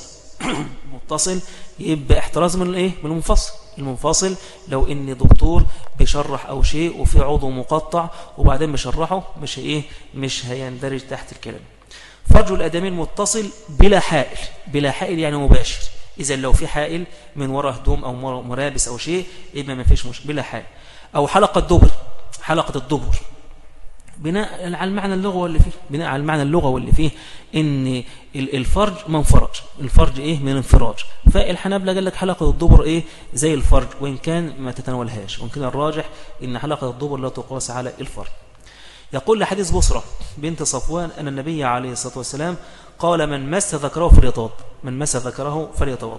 متصل يبقى احتراز من الايه، من المنفصل. المنفصل لو ان دكتور بيشرح او شيء وفي عضو مقطع وبعدين بيشرحه مش ايه، مش هيندرج تحت الكلام. فرج الآدمي المتصل بلا حائل، بلا حائل يعني مباشر. اذا لو في حائل من وراء هدوم او مرابس او شيء يبقى ما فيش مش بلا حائل. او حلقة دبر، حلقة الدبر بناء على المعنى اللغوي اللي فيه، بناء على المعنى اللغوي اللي فيه ان الفرج منفرج، الفرج ايه من انفراج. فالحنابلة قال لك حلقة الدبر ايه زي الفرج وان كان ما تتناولهاش، وان كان الراجح ان حلقة الدبر لا تقاس على الفرج. يقول لحديث بصرة بنت صفوان ان النبي عليه الصلاة والسلام قال من مس ذكره فليتوضأ، من مس ذكره فليتوضأ.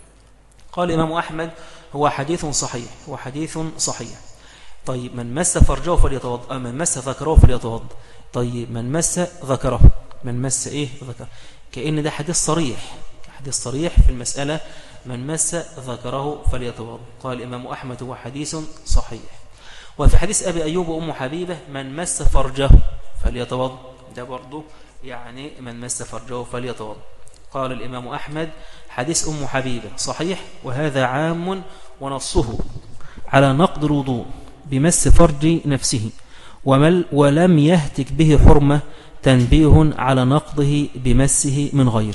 قال الإمام أحمد هو حديث صحيح، هو حديث صحيح. طيب من مس فرجه فليتوضأ، من مس ذكره فليتوضأ. طيب من مس ذكره، من مس ايه ذكر، كأن ده حديث صريح، حديث صريح في المسألة، من مس ذكره فليتوضأ. قال الإمام أحمد هو حديث صحيح. وفي حديث أبي أيوب وأم حبيبة من مس فرجه فليتوضأ، ده برضو يعني من مس فرجه فليتوضأ. قال الإمام أحمد حديث أم حبيبة صحيح، وهذا عام ونصه على نقض الوضوء بمس فرج نفسه ومل ولم يهتك به حرمة، تنبيه على نقضه بمسه من غير.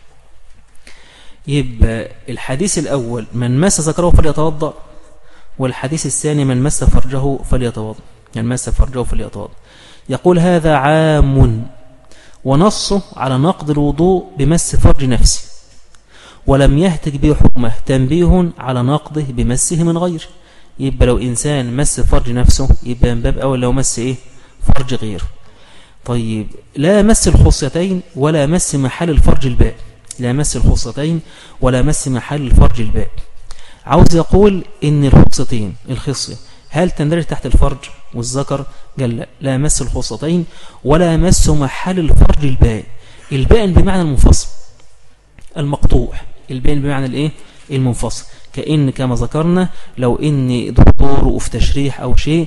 يبقى الحديث الأول من مس ذكره فليتوضأ، والحديث الثاني من مس فرجه فليتوضأ، يعني مس فرجه فليتوضأ. يقول هذا عام ونصه على نقض الوضوء بمس فرج نفسه ولم يهتك به حرمة، تنبيه على نقضه بمسه من غير. يبقى لو إنسان مس فرج نفسه يبقى من باب أول لو مس إيه فرج غيره. طيب لا مس الخصيتين ولا مس محل الفرج الباء، لا مس الخصيتين ولا مس محل الفرج الباء. عاوز يقول إن الخصيتين الخصية هل تندرج تحت الفرج والذكر؟ قال لا، لا مس الخصيتين ولا مس محل الفرج الباء. الباء بمعنى المنفصل المقطوع، الباء بمعنى الايه المنفصل. كأن كما ذكرنا لو ان دكتور وفي تشريح او شيء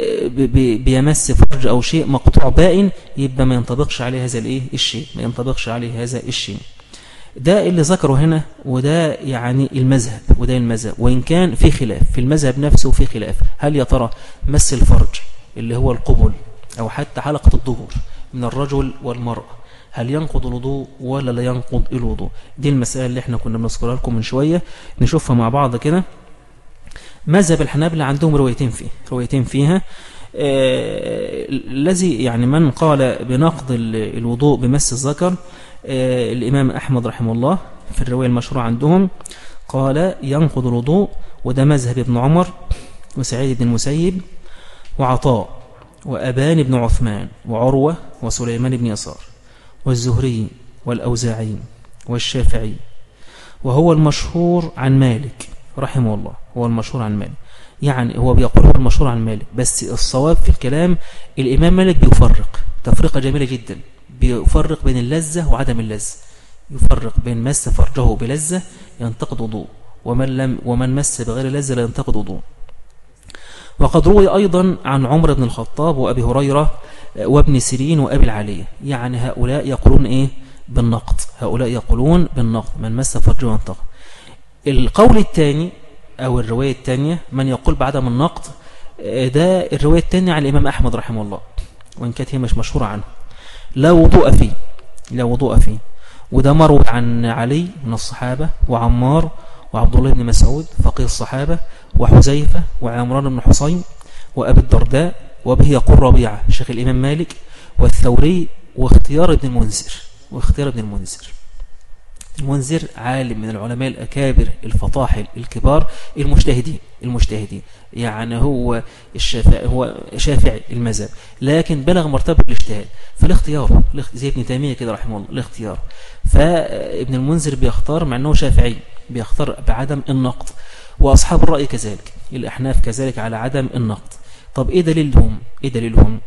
بيمس فرج او شيء مقطوع بائن يبقى ما ينطبقش عليه هذا الايه الشيء، ما ينطبقش عليه هذا الشيء. ده اللي ذكره هنا، وده يعني المذهب، وده المذهب. وإن كان في خلاف في المذهب نفسه، في خلاف هل يا ترى مس الفرج اللي هو القبل أو حتى حلقة الظهور من الرجل والمرأة هل ينقض الوضوء ولا لا ينقض الوضوء؟ دي المسألة اللي احنا كنا بنذكرها لكم من شوية، نشوفها مع بعض كده. مذهب الحنابلة عندهم روايتين فيه روايتين فيها الذي آه يعني من قال بنقض الوضوء بمس الذكر آه الإمام أحمد رحمه الله في الرواية المشهورة عندهم قال ينقض الوضوء، وده مذهب ابن عمر وسعيد بن المسيب وعطاء وأبان بن عثمان وعروة وسليمان بن يسار والزهري والأوزاعي والشافعي، وهو المشهور عن مالك رحمه الله، هو المشهور عن مالك. يعني هو بيقول هو المشهور عن مالك، بس الصواب في الكلام الإمام مالك بيفرق تفرقة جميلة جدا، بيفرق بين اللذة وعدم اللذة، يفرق بين مس فرجه بلذة ينتقد وضوء، ومن, لم ومن مس بغير لذة لا ينتقد وضوء. وقد روي أيضا عن عمر بن الخطاب وأبي هريرة وابن سيرين وأبي العالية، يعني هؤلاء يقولون إيه بالنقد، هؤلاء يقولون بالنقد من مس فرجه ينتقد. القول الثاني أو الرواية الثانية من يقول بعدم النقد، ده الرواية الثانية عن الإمام أحمد رحمه الله، وإن كانت هي مش مشهورة عنه، لا وضوء فيه، لا وضوء فيه. وده مروي عن علي من الصحابة وعمار وعبد الله بن مسعود فقيه الصحابة وحذيفة وعمران بن حصين وأبي الدرداء، وبه يقول ربيعة شيخ الإمام مالك، والثوري واختيار ابن المنذر واختيار ابن المنذر المنذر عالم من العلماء الأكابر الفطاحل الكبار المجتهدين المجتهدين يعني هو الشافعي هو شافعي المذهب لكن بلغ مرتبة الاجتهاد فالاختيار زي ابن تيمية كده رحمه الله الاختيار. فابن المنذر بيختار مع أنه شافعي بيختار بعدم النقد وأصحاب الرأي كذلك الأحناف كذلك على عدم النقد. طب إيه دليلهم إيه دليلهم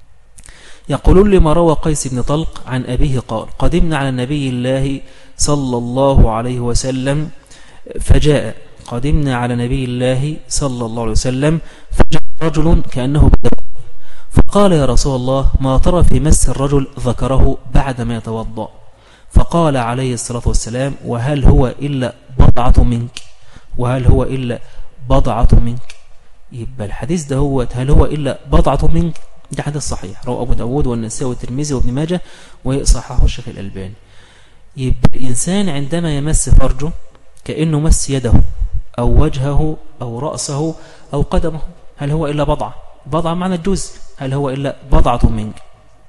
يقولون لما روى قيس بن طلق عن أبيه قال قدمنا على النبي الله صلى الله عليه وسلم فجاء قدمنا على نبي الله صلى الله عليه وسلم فجاء رجل كأنه بدأ فقال يا رسول الله ما ترى في مس الرجل ذكره بعدما يتوضأ فقال عليه الصلاة والسلام وهل هو إلا بضعة منك وهل هو إلا بضعة منك. يبقى الحديث ده هو هل هو إلا بضعة منك ده حديث صحيح رواه أبو داود والنسائي والترمذي وابن ماجه وصححه الشيخ الألباني. يبقى الإنسان عندما يمس فرجه كأنه مس يده أو وجهه أو رأسه أو قدمه هل هو إلا بضعة بضعة معنى الجزء هل هو إلا بضعة منك.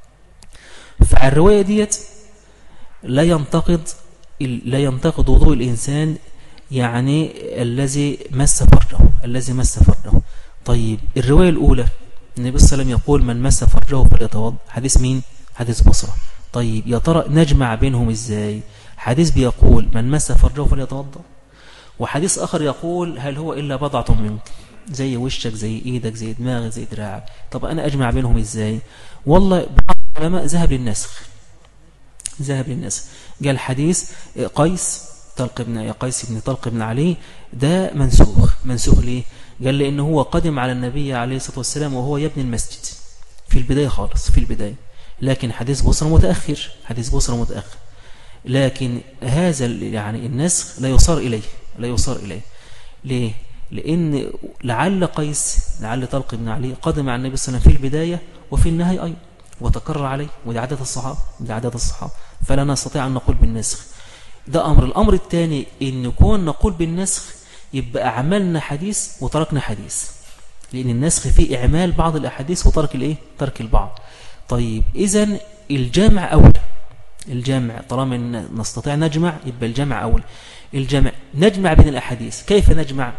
فعلى الرواية ديت لا ينتقد لا ينتقد وضوء الإنسان يعني الذي مس فرجه الذي مس فرجه. طيب الرواية الأولى النبي صلى الله عليه وسلم يقول من مس فرجه فليتوضأ حديث مين حديث بصرة. طيب يا ترى نجمع بينهم ازاي حديث بيقول من مس فرجه فليتوضأ وحديث آخر يقول هل هو إلا بضعة منك زي وشك زي إيدك زي دماغك زي دراعك. طب أنا أجمع بينهم ازاي والله بعض العلماء ذهب للنسخ ذهب للنسخ قال حديث قيس طلق بن قيس بن طلق بن علي ده منسوخ منسوخ ليه قال لأنه هو قدم على النبي عليه الصلاة والسلام وهو يبني المسجد في البداية خالص في البداية لكن حديث بصرة متأخر حديث بصرة متأخر لكن هذا يعني النسخ لا يصار إليه لا يصار إليه ليه لأن لعل قيس لعل طلق بن علي قدم على النبي صلى الله عليه وسلم في البداية وفي النهاية أيضا وتكرر عليه ودي عادة الصحابة دي عادة الصحابة فلا نستطيع أن نقول بالنسخ. ده أمر. الأمر الثاني إن نكون نقول بالنسخ يبقى عملنا حديث وتركنا حديث لأن النسخ فيه إعمال بعض الأحاديث وترك الإيه ترك البعض. طيب إذن الجمع أولى الجمع طالما نستطيع نجمع يبقى الجمع أولى الجمع نجمع بين الأحاديث. كيف نجمع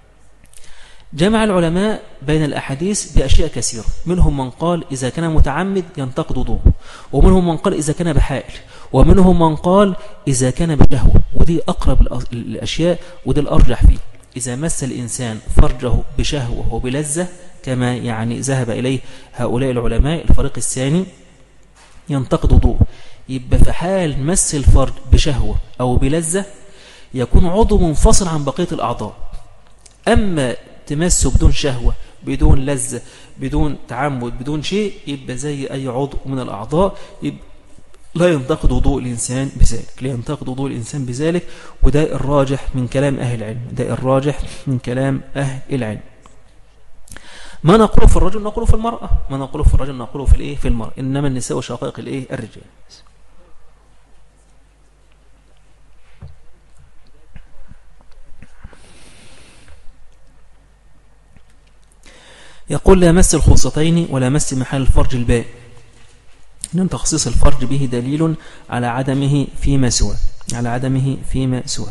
جمع العلماء بين الأحاديث بأشياء كثيرة منهم من قال إذا كان متعمد ينتقد وضوءه ومنهم من قال إذا كان بحائل ومنهم من قال إذا كان بشهوة ودي أقرب الأشياء وده الأرجح فيه. إذا مس الإنسان فرجه بشهوة وبلذة كما يعني ذهب إليه هؤلاء العلماء الفريق الثاني ينتقد وضوءه يبقى في حال مس الفرج بشهوة أو بلذة يكون عضو منفصل عن بقية الأعضاء. أما تمسه بدون شهوة بدون لذة بدون تعمد بدون شيء يبقى زي أي عضو من الأعضاء يبقى لا ينتقد وضوء الإنسان بذلك لا ينتقد وضوء الإنسان بذلك وده الراجح من كلام أهل العلم ده الراجح من كلام أهل العلم. ما نقوله في الرجل نقوله في المرأة ما نقوله في الرجل نقوله في الإيه في المرأة إنما النساء وشقائق الإيه الرجال. يقول لا مس الخصتين ولا مس محل الفرج الباء إن تخصيص الفرج به دليل على عدمه فيما سوى على عدمه فيما سوى.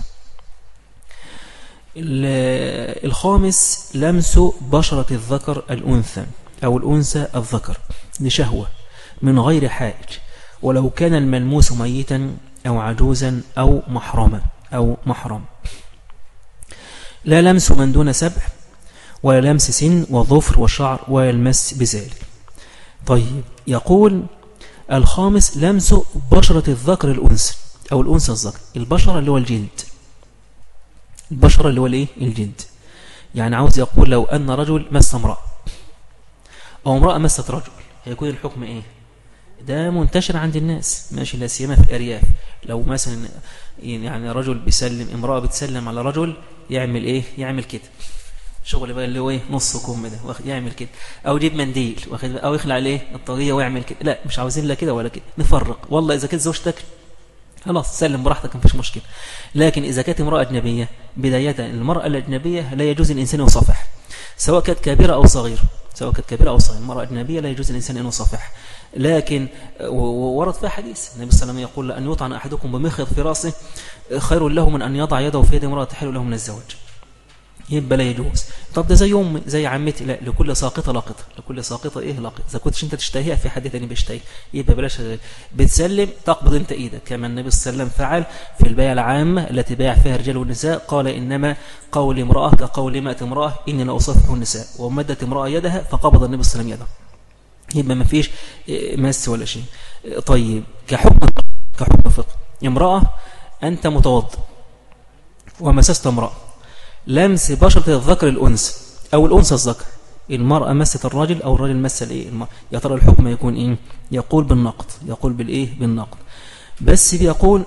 الخامس لمس بشرة الذكر الأنثى أو الأنثى الذكر لشهوة من غير حائج ولو كان الملموس ميتا أو عجوزا أو محرما أو محرم. لا لمس من دون سبع ولا لمس سن وظفر وشعر ولا المس بذلك. طيب يقول الخامس لمس بشرة الذكر الأنثى أو الأنثى الذكر البشرة اللي هو الجلد البشرة اللي هو الايه الجلد يعني عاوز يقول لو أن رجل مس امرأة أو امرأة مست رجل هيكون الحكم إيه ده منتشر عند الناس ماشي لا سيما في الأرياف لو مثلا يعني رجل بيسلم امرأة بتسلم على رجل يعمل إيه يعمل كده شغل بقى اللي هو ايه نص كم ده يعمل كده او يجيب منديل او يخلع عليه الطاقيه ويعمل كده. لا مش عاوزين لا كده ولا كده نفرق. والله اذا كانت زوجتك خلاص سلم براحتك مفيش مشكله لكن اذا كانت امراه اجنبيه بدايه المراه الاجنبيه لا يجوز الانسان يصافح سواء كانت كبيره او صغيره سواء كانت كبيرة أو صغيرة. المرأة أجنبية لا يجوز الإنسان أن يصافحها، لكن ورد فيها حديث النبي صلى الله عليه وسلم يقول أن يطعن أحدكم بمخيط في رأسه خير له من أن يضع يده في يد امرأة تحل له من الزواج، يبقى لا يجوز. طب ده زي أمي زي عمتي، لا، لكل ساقطة لاقطة، لكل ساقطة إيه لاقطة. إذا كنتش أنت تشتهيها في حد ثاني بيشتهي يبقى بلاش. بتسلم تقبض أنت إيدك كما النبي صلى الله عليه وسلم فعل في البيع العامة التي بايع فيها الرجال والنساء، قال إنما قول امرأة كقول مائة امرأة إني لا أصافح النساء، ومدت امرأة يدها فقبض النبي صلى الله عليه وسلم يده، يبقى ما فيش مس ولا شيء. طيب كحكم كحكم فقه، امرأة أنت متوضئ ومسست امرأة، لمس بشرة الذكر الأنثى أو الأنثى الذكر، المرأة مست الرجل أو الرجل مس الإيه المرأة، يا ترى الحكم يكون إيه؟ يقول بالنقض، يقول بالإيه بالنقض، بس بيقول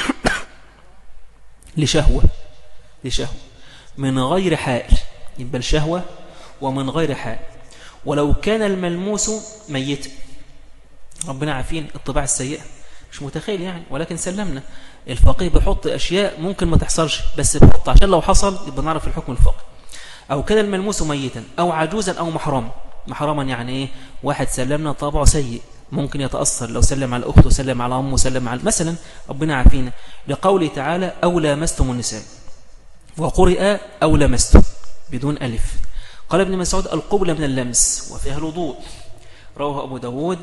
لشهوة لشهوة من غير حائل، يبقى الشهوة ومن غير حائل. ولو كان الملموس ميتا، ربنا عارفين الطباع السيئة مش متخيل يعني، ولكن سلمنا. الفقيه بيحط أشياء ممكن ما تحصلش بس بيحط عشان لو حصل يبقى نعرف الحكم الفقهي. أو كان الملموس ميتا أو عجوزا أو محرما. محرما يعني إيه؟ واحد سلمنا طابعه سيء ممكن يتأثر لو سلم على أخته سلم على أمه سلم على مثلا، ربنا عارفين لقوله تعالى أو لامستم النساء، وقرئ أو لامستم بدون ألف. قال ابن مسعود القبلة من اللمس وفيها الوضوء، رواه أبو داود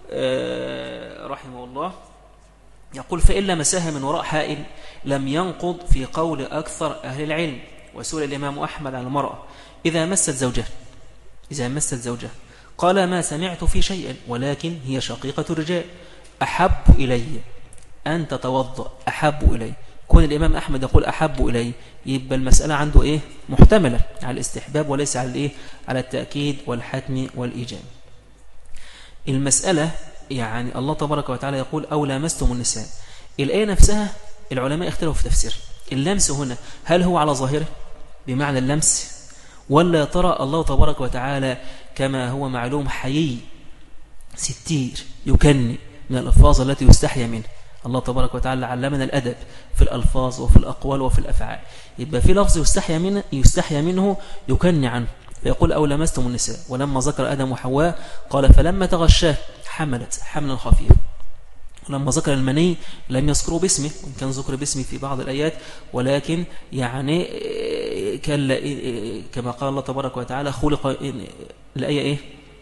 رحمه الله. يقول فإن لمسها من وراء حائل لم ينقض في قول أكثر أهل العلم. وسئل الإمام أحمد عن المرأة إذا مست زوجها إذا مست زوجها قال ما سمعت في شيء ولكن هي شقيقة الرجال، أحب إلي أن تتوضأ، أحب إلي. كون الإمام أحمد يقول أحب إلي يبقى المسألة عنده إيه؟ محتملة على الاستحباب وليس على الإيه؟ على التأكيد والحتم والإيجاب. المسألة يعني الله تبارك وتعالى يقول أو لامستم النساء، الآية نفسها العلماء اختلفوا في تفسير اللمس هنا، هل هو على ظاهره بمعنى اللمس، ولا ترى الله تبارك وتعالى كما هو معلوم حيي ستير يكني من الألفاظ التي يستحيا منها. الله تبارك وتعالى علمنا الأدب في الألفاظ وفي الأقوال وفي الأفعال، يبقى في لفظ يستحيا منه يستحيا منه يكني عنه، فيقول أو لمستم النساء. ولما ذكر آدم وحواء قال فلما تغشاه حملت حملا خفيفا. ولما ذكر المني لم يذكروا باسمه، وإن كان ذكر باسمه في بعض الآيات، ولكن يعني كما قال الله تبارك وتعالى خلق. الآية إيه؟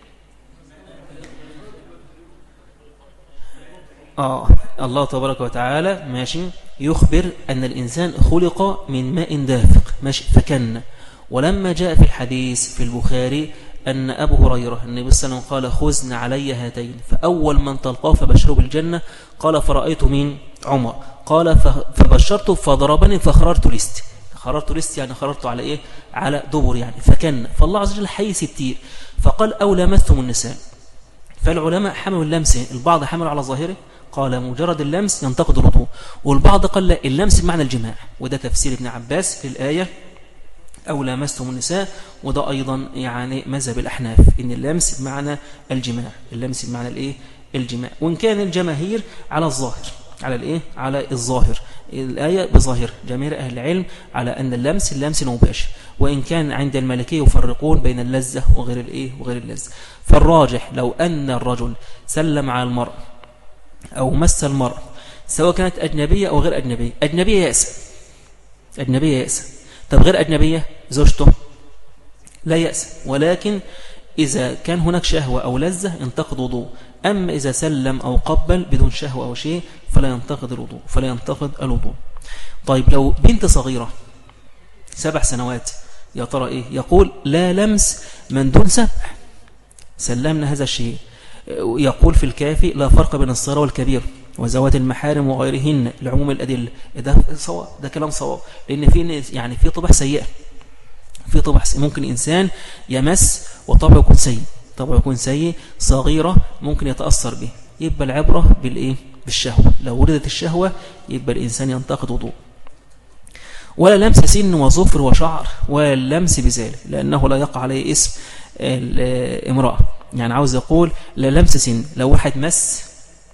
آه الله تبارك وتعالى ماشي يخبر أن الإنسان خلق من ماء دافق ماشي فكن. ولما جاء في الحديث في البخاري أن أبو هريرة النبي صلى الله عليه وسلم قال خذن علي هاتين فأول من تلقاه فبشره بالجنة، قال فرأيت من عمر، قال فبشرته فضربني فخررت لست. خررت لست يعني خررت على إيه؟ على دبر يعني فكن. فالله عز وجل حي ستير، فقال أو لمستم النساء. فالعلماء حملوا اللمس، البعض حملوا على ظاهره قال مجرد اللمس ينتقد الوضوء، والبعض قال لا اللمس بمعنى الجماع، وده تفسير ابن عباس في الآية أو لامستم النساء، وده أيضا يعني مذهب الأحناف إن اللمس بمعنى الجماع، اللمس بمعنى الإيه؟ الجماع. وإن كان الجماهير على الظاهر على الإيه؟ على الظاهر، الآية بظاهر جماهير أهل العلم على أن اللمس اللمس المباشر، وإن كان عند المالكية يفرقون بين اللذة وغير الإيه؟ وغير اللذة. فالراجح لو أن الرجل سلم على المرأة أو مس المرأة سواء كانت أجنبية أو غير أجنبية، أجنبية يأس أجنبية يأس طب غير أجنبية زوجته لا يأس، ولكن إذا كان هناك شهوة أو لذة ينتقد وضوء. أما إذا سلم أو قبل بدون شهوة أو شيء فلا ينتقد الوضوء فلا ينتقد الوضوء. طيب لو بنت صغيرة سبع سنوات يا ترى إيه؟ يقول لا لمس من دون سبع، سلمنا هذا الشيء. يقول في الكافي لا فرق بين الصغيرة والكبير وزوات المحارم وغيرهن لعموم الأدلة. ده صواب، ده كلام صواب، لأن في يعني في طبع سيئة في طبع سيئة. ممكن إنسان يمس وطبعه يكون سيء طبعه يكون سيء صغيرة ممكن يتأثر به، يبقى العبرة بالإيه؟ بالشهوة. لو وردت الشهوة يبقى الإنسان ينتقد وضوء. ولا لمس سن وظفر وشعر ولا لمس بذلك، لأنه لا يقع عليه اسم الامرأة. يعني عاوز يقول لا لمس سن، لو واحد مس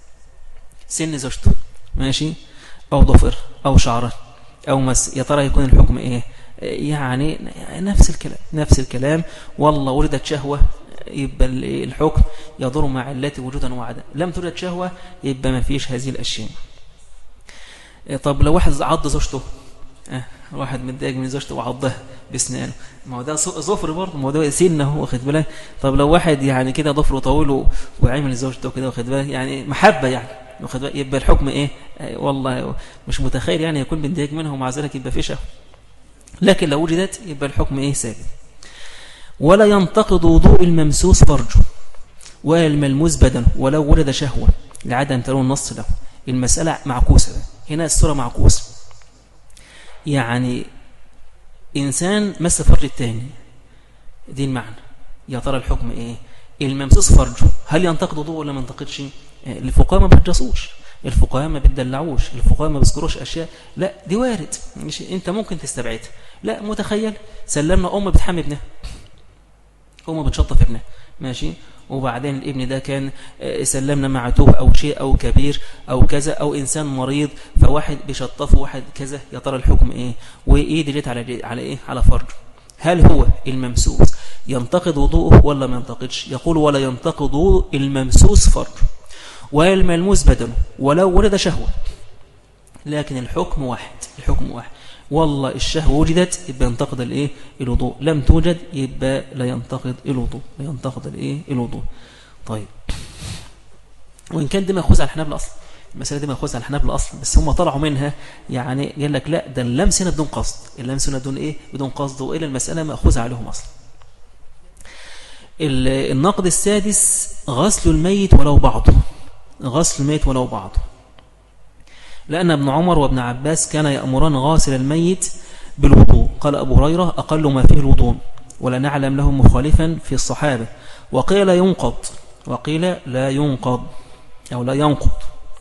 سن زوجته ماشي أو ضفر أو شعره أو مس، يا ترى يكون الحكم إيه؟ يعني نفس الكلام نفس الكلام والله وردت شهوة يبقى الحكم يضر مع علته وجودا وعدما. لم توجد شهوة يبقى ما فيش هذه الأشياء. طب لو واحد عض زوجته، اه واحد متضايق من زوجته وعضها بسنانه، ما هو ده ظفر برضه، ما هو ده سنه، واخد بالك. طب لو واحد يعني كده ضفره طويل وعمل زوجته كده، واخد بالك، يعني محبة يعني، واخد بالك، يبقى الحكم ايه؟ اه والله مش متخيل يعني يكون متضايق منها ومع ذلك يبقى في شهوة. لكن لو وجدت يبقى الحكم ايه؟ ثابت. ولا ينتقض وضوء الممسوس فرجه ولا الملموس بدنه ولو وجد شهوة لعدم تلون النص له. المسألة معكوسة بقى. هنا الصورة معكوسة، يعني إنسان مس فرج التاني، دي المعنى. يا ترى الحكم إيه؟ الممسوس فرجه هل ينتقد وضوء ولا ما ينتقدش؟ الفقهاء ما بيجصوش، الفقهاء ما بيدلعوش، الفقهاء ما بيذكروش أشياء، لا دي وارد، مش أنت ممكن تستبعدها. لا متخيل سلمنا أم بتحمي ابنها، أم بتشطف ابنها، ماشي، وبعدين الابن ده كان سلمنا معتوه أو شيء أو كبير أو كذا أو إنسان مريض، فواحد بيشطفه واحد كذا، يا ترى الحكم إيه؟ وإيه دلت على على إيه؟ على فرج. هل هو الممسوس ينتقد وضوءه ولا ما ينتقدش؟ يقول ولا ينتقد وضوء الممسوس فرج ولا الملموس بدنه ولو ولد شهوة، لكن الحكم واحد، الحكم واحد. والله الشهوة وجدت يبقى ينتقد الايه؟ الوضوء، لم توجد يبقى لا ينتقد الوضوء، لا ينتقد الايه؟ الوضوء. طيب، وان كان دي ماخوذ على الحنابلة اصلا، المسألة دي ماخوذ على الحنابلة اصلا، بس هم طلعوا منها يعني قال لك لا ده اللمس هنا بدون قصد، اللمس هنا بدون ايه؟ بدون قصد، والا المسألة ماخوذ عليهم اصلا. النقد السادس غسل الميت ولو بعضه، غسل الميت ولو بعضه، لأن ابن عمر وابن عباس كان يأمران غاسل الميت بالوضوء. قال أبو هريرة أقل ما فيه الوضوء ولا نعلم له مخالفا في الصحابة. وقيل لا ينقض، وقيل لا ينقض أو لا ينقض.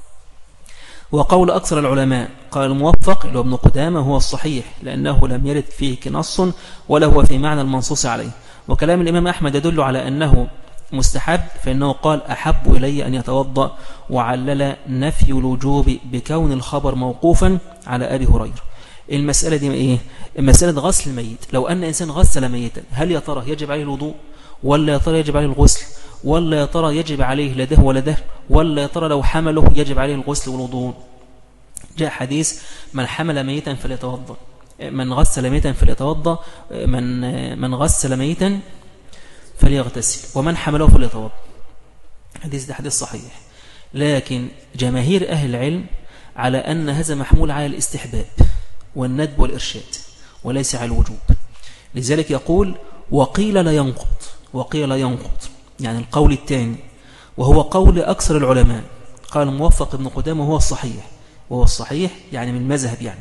وقول أكثر العلماء قال الموفق اللي هو ابن قدامة هو الصحيح، لأنه لم يرد فيه نص ولا هو في معنى المنصوص عليه. وكلام الإمام أحمد يدل على أنه مستحب، فإنه قال أحب إلي أن يتوضأ، وعلل نفي الوجوب بكون الخبر موقوفا على أبي هريرة. المسألة دي إيه؟ مسألة غسل الميت. لو أن إنسان غسل ميتا، هل يا ترى يجب عليه الوضوء ولا يا ترى يجب عليه الغسل ولا يا ترى يجب عليه لده ولا ده ولا يا ترى لو حمله يجب عليه الغسل والوضوء؟ جاء حديث من حمل ميتا فليتوضأ، من غسل ميتا فليتوضأ، من من غسل ميتا فليغتسل، ومن حمله فليتوضأ. حديث ده حديث صحيح، لكن جماهير أهل العلم على أن هذا محمول على الاستحباب والندب والإرشاد وليس على الوجوب. لذلك يقول وقيل لا ينقض، وقيل لا ينقض يعني القول الثاني، وهو قول أكثر العلماء. قال موفق ابن قدامة هو الصحيح، وهو الصحيح يعني من المذهب، يعني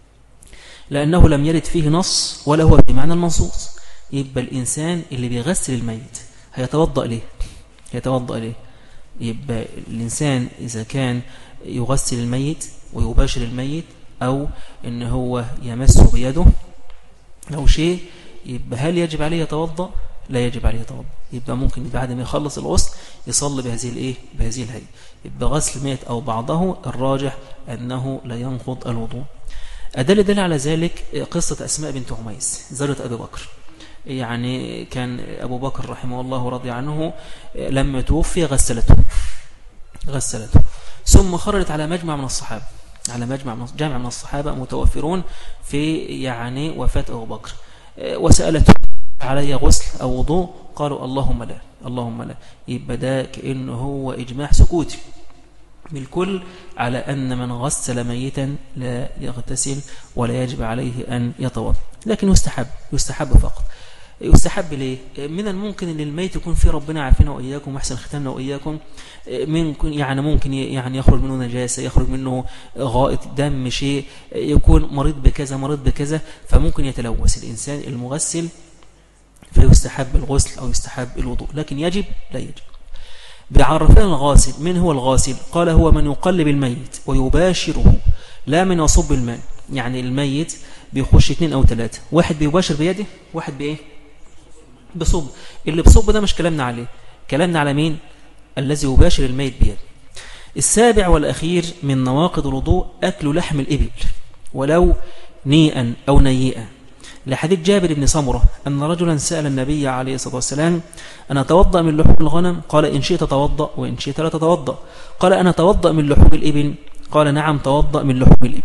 لأنه لم يرد فيه نص ولا هو في معنى المنصوص. يبقى الإنسان اللي بيغسل الميت هيتوضأ ليه؟ هيتوضأ ليه؟ يبقى الإنسان إذا كان يغسل الميت ويباشر الميت أو إن هو يمسه بيده أو شيء، يبقى هل يجب عليه يتوضأ؟ لا يجب عليه يتوضأ. يبقى ممكن بعد ما يخلص الغسل يصلي بهذه الإيه؟ بهذه الهيئة. يبقى غسل الميت أو بعضه الراجح أنه لا ينقض الوضوء. أدل دل على ذلك قصة أسماء بنت عميس زوجة أبي بكر. يعني كان أبو بكر رحمه الله رضي عنه لما توفي غسلته غسلته ثم خرجت على مجمع من الصحابة، على مجمع من جامع من الصحابة متوفرون في يعني وفاة أبو بكر، وسألته علي غسل أو وضوء؟ قالوا اللهم لا، اللهم لا. يبقى ده كأنه هو إجماع سكوتي بالكل على أن من غسل ميتا لا يغتسل ولا يجب عليه أن يتوضأ، لكن يستحب، يستحب فقط. يستحب ليه؟ من الممكن ان الميت يكون فيه ربنا عافينا واياكم واحسن ختامنا واياكم، ممكن يعني ممكن يعني يخرج منه نجاسه، يخرج منه غائط دم، شيء يكون مريض بكذا مريض بكذا، فممكن يتلوث الانسان المغسل، فيستحب الغسل او يستحب الوضوء، لكن يجب لا يجب. بيعرفنا الغاسل. من هو الغاسل؟ قال هو من يقلب الميت ويباشره لا من يصب الماء. يعني الميت بيخش اثنين او ثلاثه، واحد بيباشر بيده، واحد بايه؟ بصب. اللي بصب ده مش كلامنا عليه، كلامنا على مين؟ الذي يباشر الميت بيده. السابع والأخير من نواقض الوضوء أكل لحم الإبل ولو نيئا أو نيئا، لحديث جابر بن سمرة أن رجلا سأل النبي عليه الصلاة والسلام: أنا أتوضأ من لحوم الغنم؟ قال: إن شئت توضأ وإن شئت لا تتوضأ. قال: أنا أتوضأ من لحوم الإبل؟ قال: نعم توضأ من لحوم الإبل.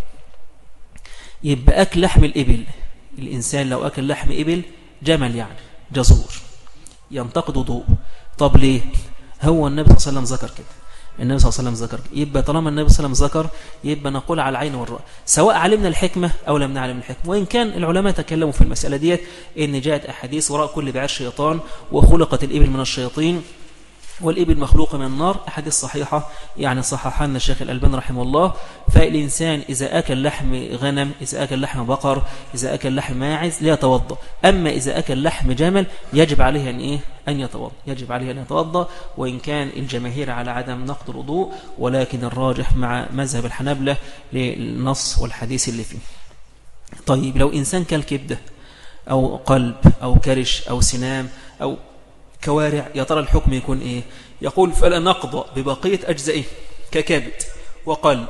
يبقى أكل لحم الإبل، الإنسان لو أكل لحم إبل جمل يعني جزور ينتقد وضوء. طب ليه؟ هو النبي صلى الله عليه وسلم ذكر كده، النبي صلى الله عليه وسلم ذكر كده. يبقى طالما النبي صلى الله عليه وسلم ذكر يبقى نقول على العين والرأي، سواء علمنا الحكمة أو لم نعلم الحكمة. وإن كان العلماء تكلموا في المسألة ديت إن جاءت أحاديث: وراء كل بعير شيطان، وخلقت الإبل من الشياطين، والإبل مخلوقة من النار. أحاديث صحيحة يعني صححها لنا الشيخ الألباني رحمه الله. فالإنسان إذا أكل لحم غنم، إذا أكل لحم بقر، إذا أكل لحم ماعز لا يتوضأ. أما إذا أكل لحم جمل يجب عليه أن إيه؟ أن يتوضأ، يجب عليه أن يتوضأ. وإن كان الجماهير على عدم نقض الوضوء، ولكن الراجح مع مذهب الحنابلة للنص والحديث اللي فيه. طيب لو إنسان كل كبدة أو قلب أو كرش أو سنام أو كوارع، يا ترى الحكم يكون إيه؟ يقول: فلا نقضى ببقية أجزائه ككبد وقلب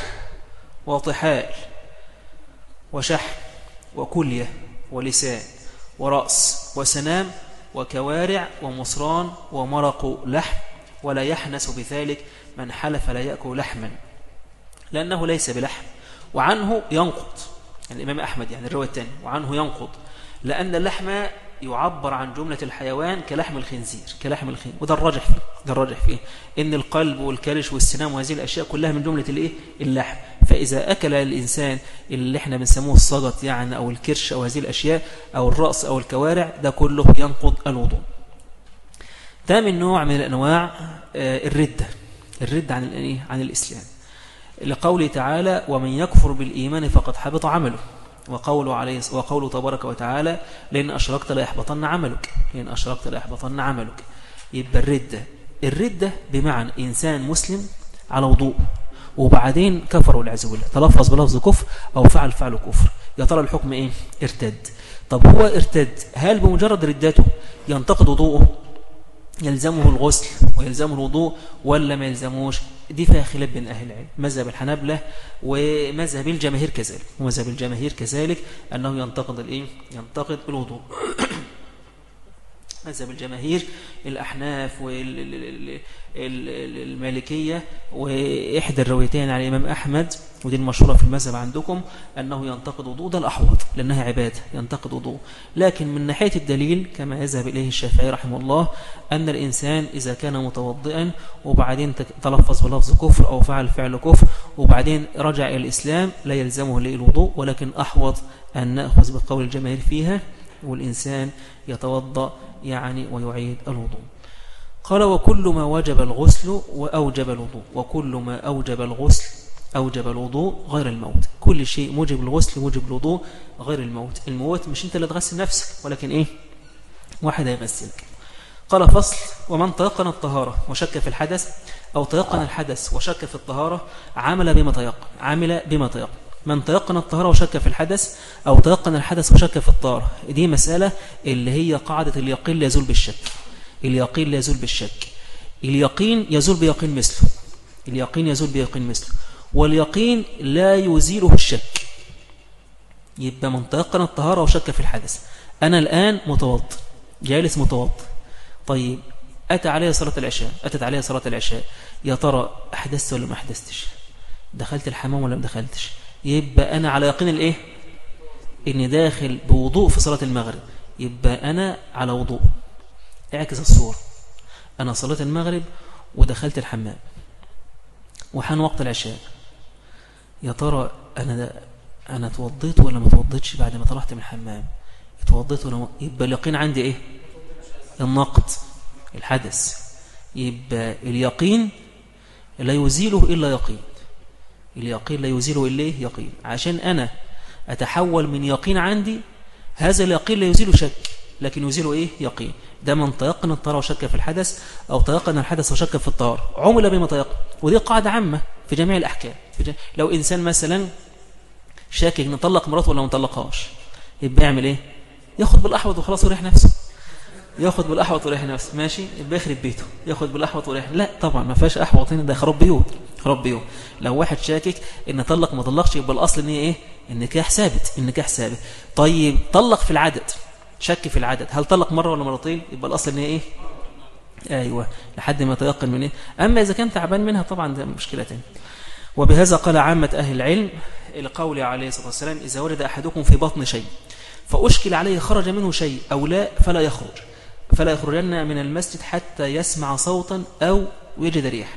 وطحال وشحم وكلية ولسان ورأس وسنام وكوارع ومصران ومرق لحم، ولا يحنس بذلك من حلف لا يأكل لحما، لأنه ليس بلحم. وعنه ينقض، يعني الإمام أحمد يعني الرواية الثانية، وعنه ينقض لأن اللحم يعبر عن جملة الحيوان كلحم الخنزير، كلحم الخنزير. وده الراجح فيه، ده الراجح فيه إن القلب والكرش والسنام وهذه الأشياء كلها من جملة الإيه؟ اللحم. فإذا أكل الإنسان اللي احنا بنسموه الصجط يعني أو الكرش أو هذه الأشياء أو الرأس أو الكوارع، ده كله ينقض الوضوء. ثامن نوع من الأنواع آه الردة، الردة عن الإيه؟ عن الإسلام، لقوله تعالى: ومن يكفر بالإيمان فقد حبط عمله. وقوله عليه وقوله تبارك وتعالى: لئن أشركت لا يحبطن عملك، لئن أشركت لا يحبطن عملك. يبقى الردة، الردة بمعنى إنسان مسلم على وضوء وبعدين كفر والعياذ بالله، تلفظ بلفظ كفر أو فعل فعل كفر. يا ترى الحكم إيه؟ ارتد. طب هو ارتد، هل بمجرد ردته ينتقد وضوءه؟ يلزمه الغسل ويلزمه الوضوء ولا ما يلزموش؟ دي فيها خلاف بين أهل العلم، مذهب الحنابلة ومذهب الجماهير كذلك، ومذهب الجماهير كذلك أنه ينتقد الإيه؟ ينتقد الوضوء. مذهب الجماهير الأحناف والمالكية وإحدى الروايتين على الإمام أحمد، ودي المشهورة في المذهب عندكم، أنه ينتقد وضوء، ده الأحوط لأنها عبادة، ينتقد وضوء. لكن من ناحية الدليل كما يذهب إليه الشافعي رحمه الله أن الإنسان إذا كان متوضئا وبعدين تلفظ بلفظ كفر أو فعل فعل كفر وبعدين رجع إلى الإسلام لا يلزمه الوضوء، ولكن أحوط أن نأخذ بقول الجماهير فيها والإنسان يتوضأ يعني ويعيد الوضوء. قال: وكل ما وجب الغسل وأوجب الوضوء، وكل ما أوجب الغسل أوجب الوضوء غير الموت. كل شيء موجب الغسل موجب الوضوء غير الموت. الموت مش أنت اللي تغسل نفسك، ولكن إيه؟ واحد هيغسلك. قال: فصل: ومن تيقن الطهارة وشك في الحدث أو تيقن الحدث وشك في الطهارة عمل بما تيقن، عمل بما تيقن. من تيقن الطهارة وشك في الحدث أو تيقن الحدث وشك في الطهارة، دي مسألة اللي هي قاعدة اليقين لا يزول بالشك. اليقين لا يزول بالشك، اليقين يزول بيقين مثله، اليقين يزول بيقين مثله، واليقين لا يزيله الشك. يبقى من تيقن الطهارة وشك في الحدث، أنا الآن متوضئ جالس متوضئ، طيب أتى علي صلاة العشاء، أتت علي صلاة العشاء، يا ترى أحدثت ولا ما أحدثتش؟ دخلت الحمام ولا ما دخلتش؟ يبقى أنا على يقين الإيه؟ إني داخل بوضوء في صلاة المغرب، يبقى أنا على وضوء. اعكس الصورة، أنا صلاة المغرب ودخلت الحمام وحان وقت العشاء، يا ترى أنا أنا توضيت ولا ما توضيتش بعد ما طلعت من الحمام؟ توضيت ولا ما؟ يبقى اليقين عندي إيه؟ النقد، الحدث. يبقى اليقين لا يزيله إلا يقين، اليقين لا يزيله إلا يقين. عشان أنا أتحول من يقين عندي، هذا اليقين لا يزيله شك لكن يزيله إيه؟ يقين. ده من تيقن الطهارة وشك في الحدث أو تيقن الحدث وشك في الطهارة عمل بما تيقن. ودي قاعدة عامة في جميع الأحكام. في جميع... لو إنسان مثلا شاكك نطلق مراته ولا ما نطلقهاش، يبقى يعمل إيه؟ ياخد بالأحوط وخلاص ويريح نفسه، ياخد بالأحوط ويريح نفسه، ماشي؟ يبقى يخرب بيته، ياخد بالأحوط ويريح. لا طبعا ما فيهاش أحوط هنا، ده خراب بيوت، خراب بيوت. لو واحد شاكك إن طلق ما طلقش، يبقى الأصل إن هي إيه؟ النكاح ثابت، النكاح ثابت. طيب طلق في العدد، شك في العدد، هل طلق مرة ولا مرتين؟ يبقى الأصل ان هي ايه؟ ايوه، لحد ما يتيقن من ايه. اما اذا كان تعبان منها طبعا ده مشكلة تانية. وبهذا قال عامة اهل العلم لقول عليه الصلاة والسلام: اذا ولد احدكم في بطن شيء فاشكل عليه خرج منه شيء او لا فلا يخرج فلا يخرجن من المسجد حتى يسمع صوتا او يجد ريح.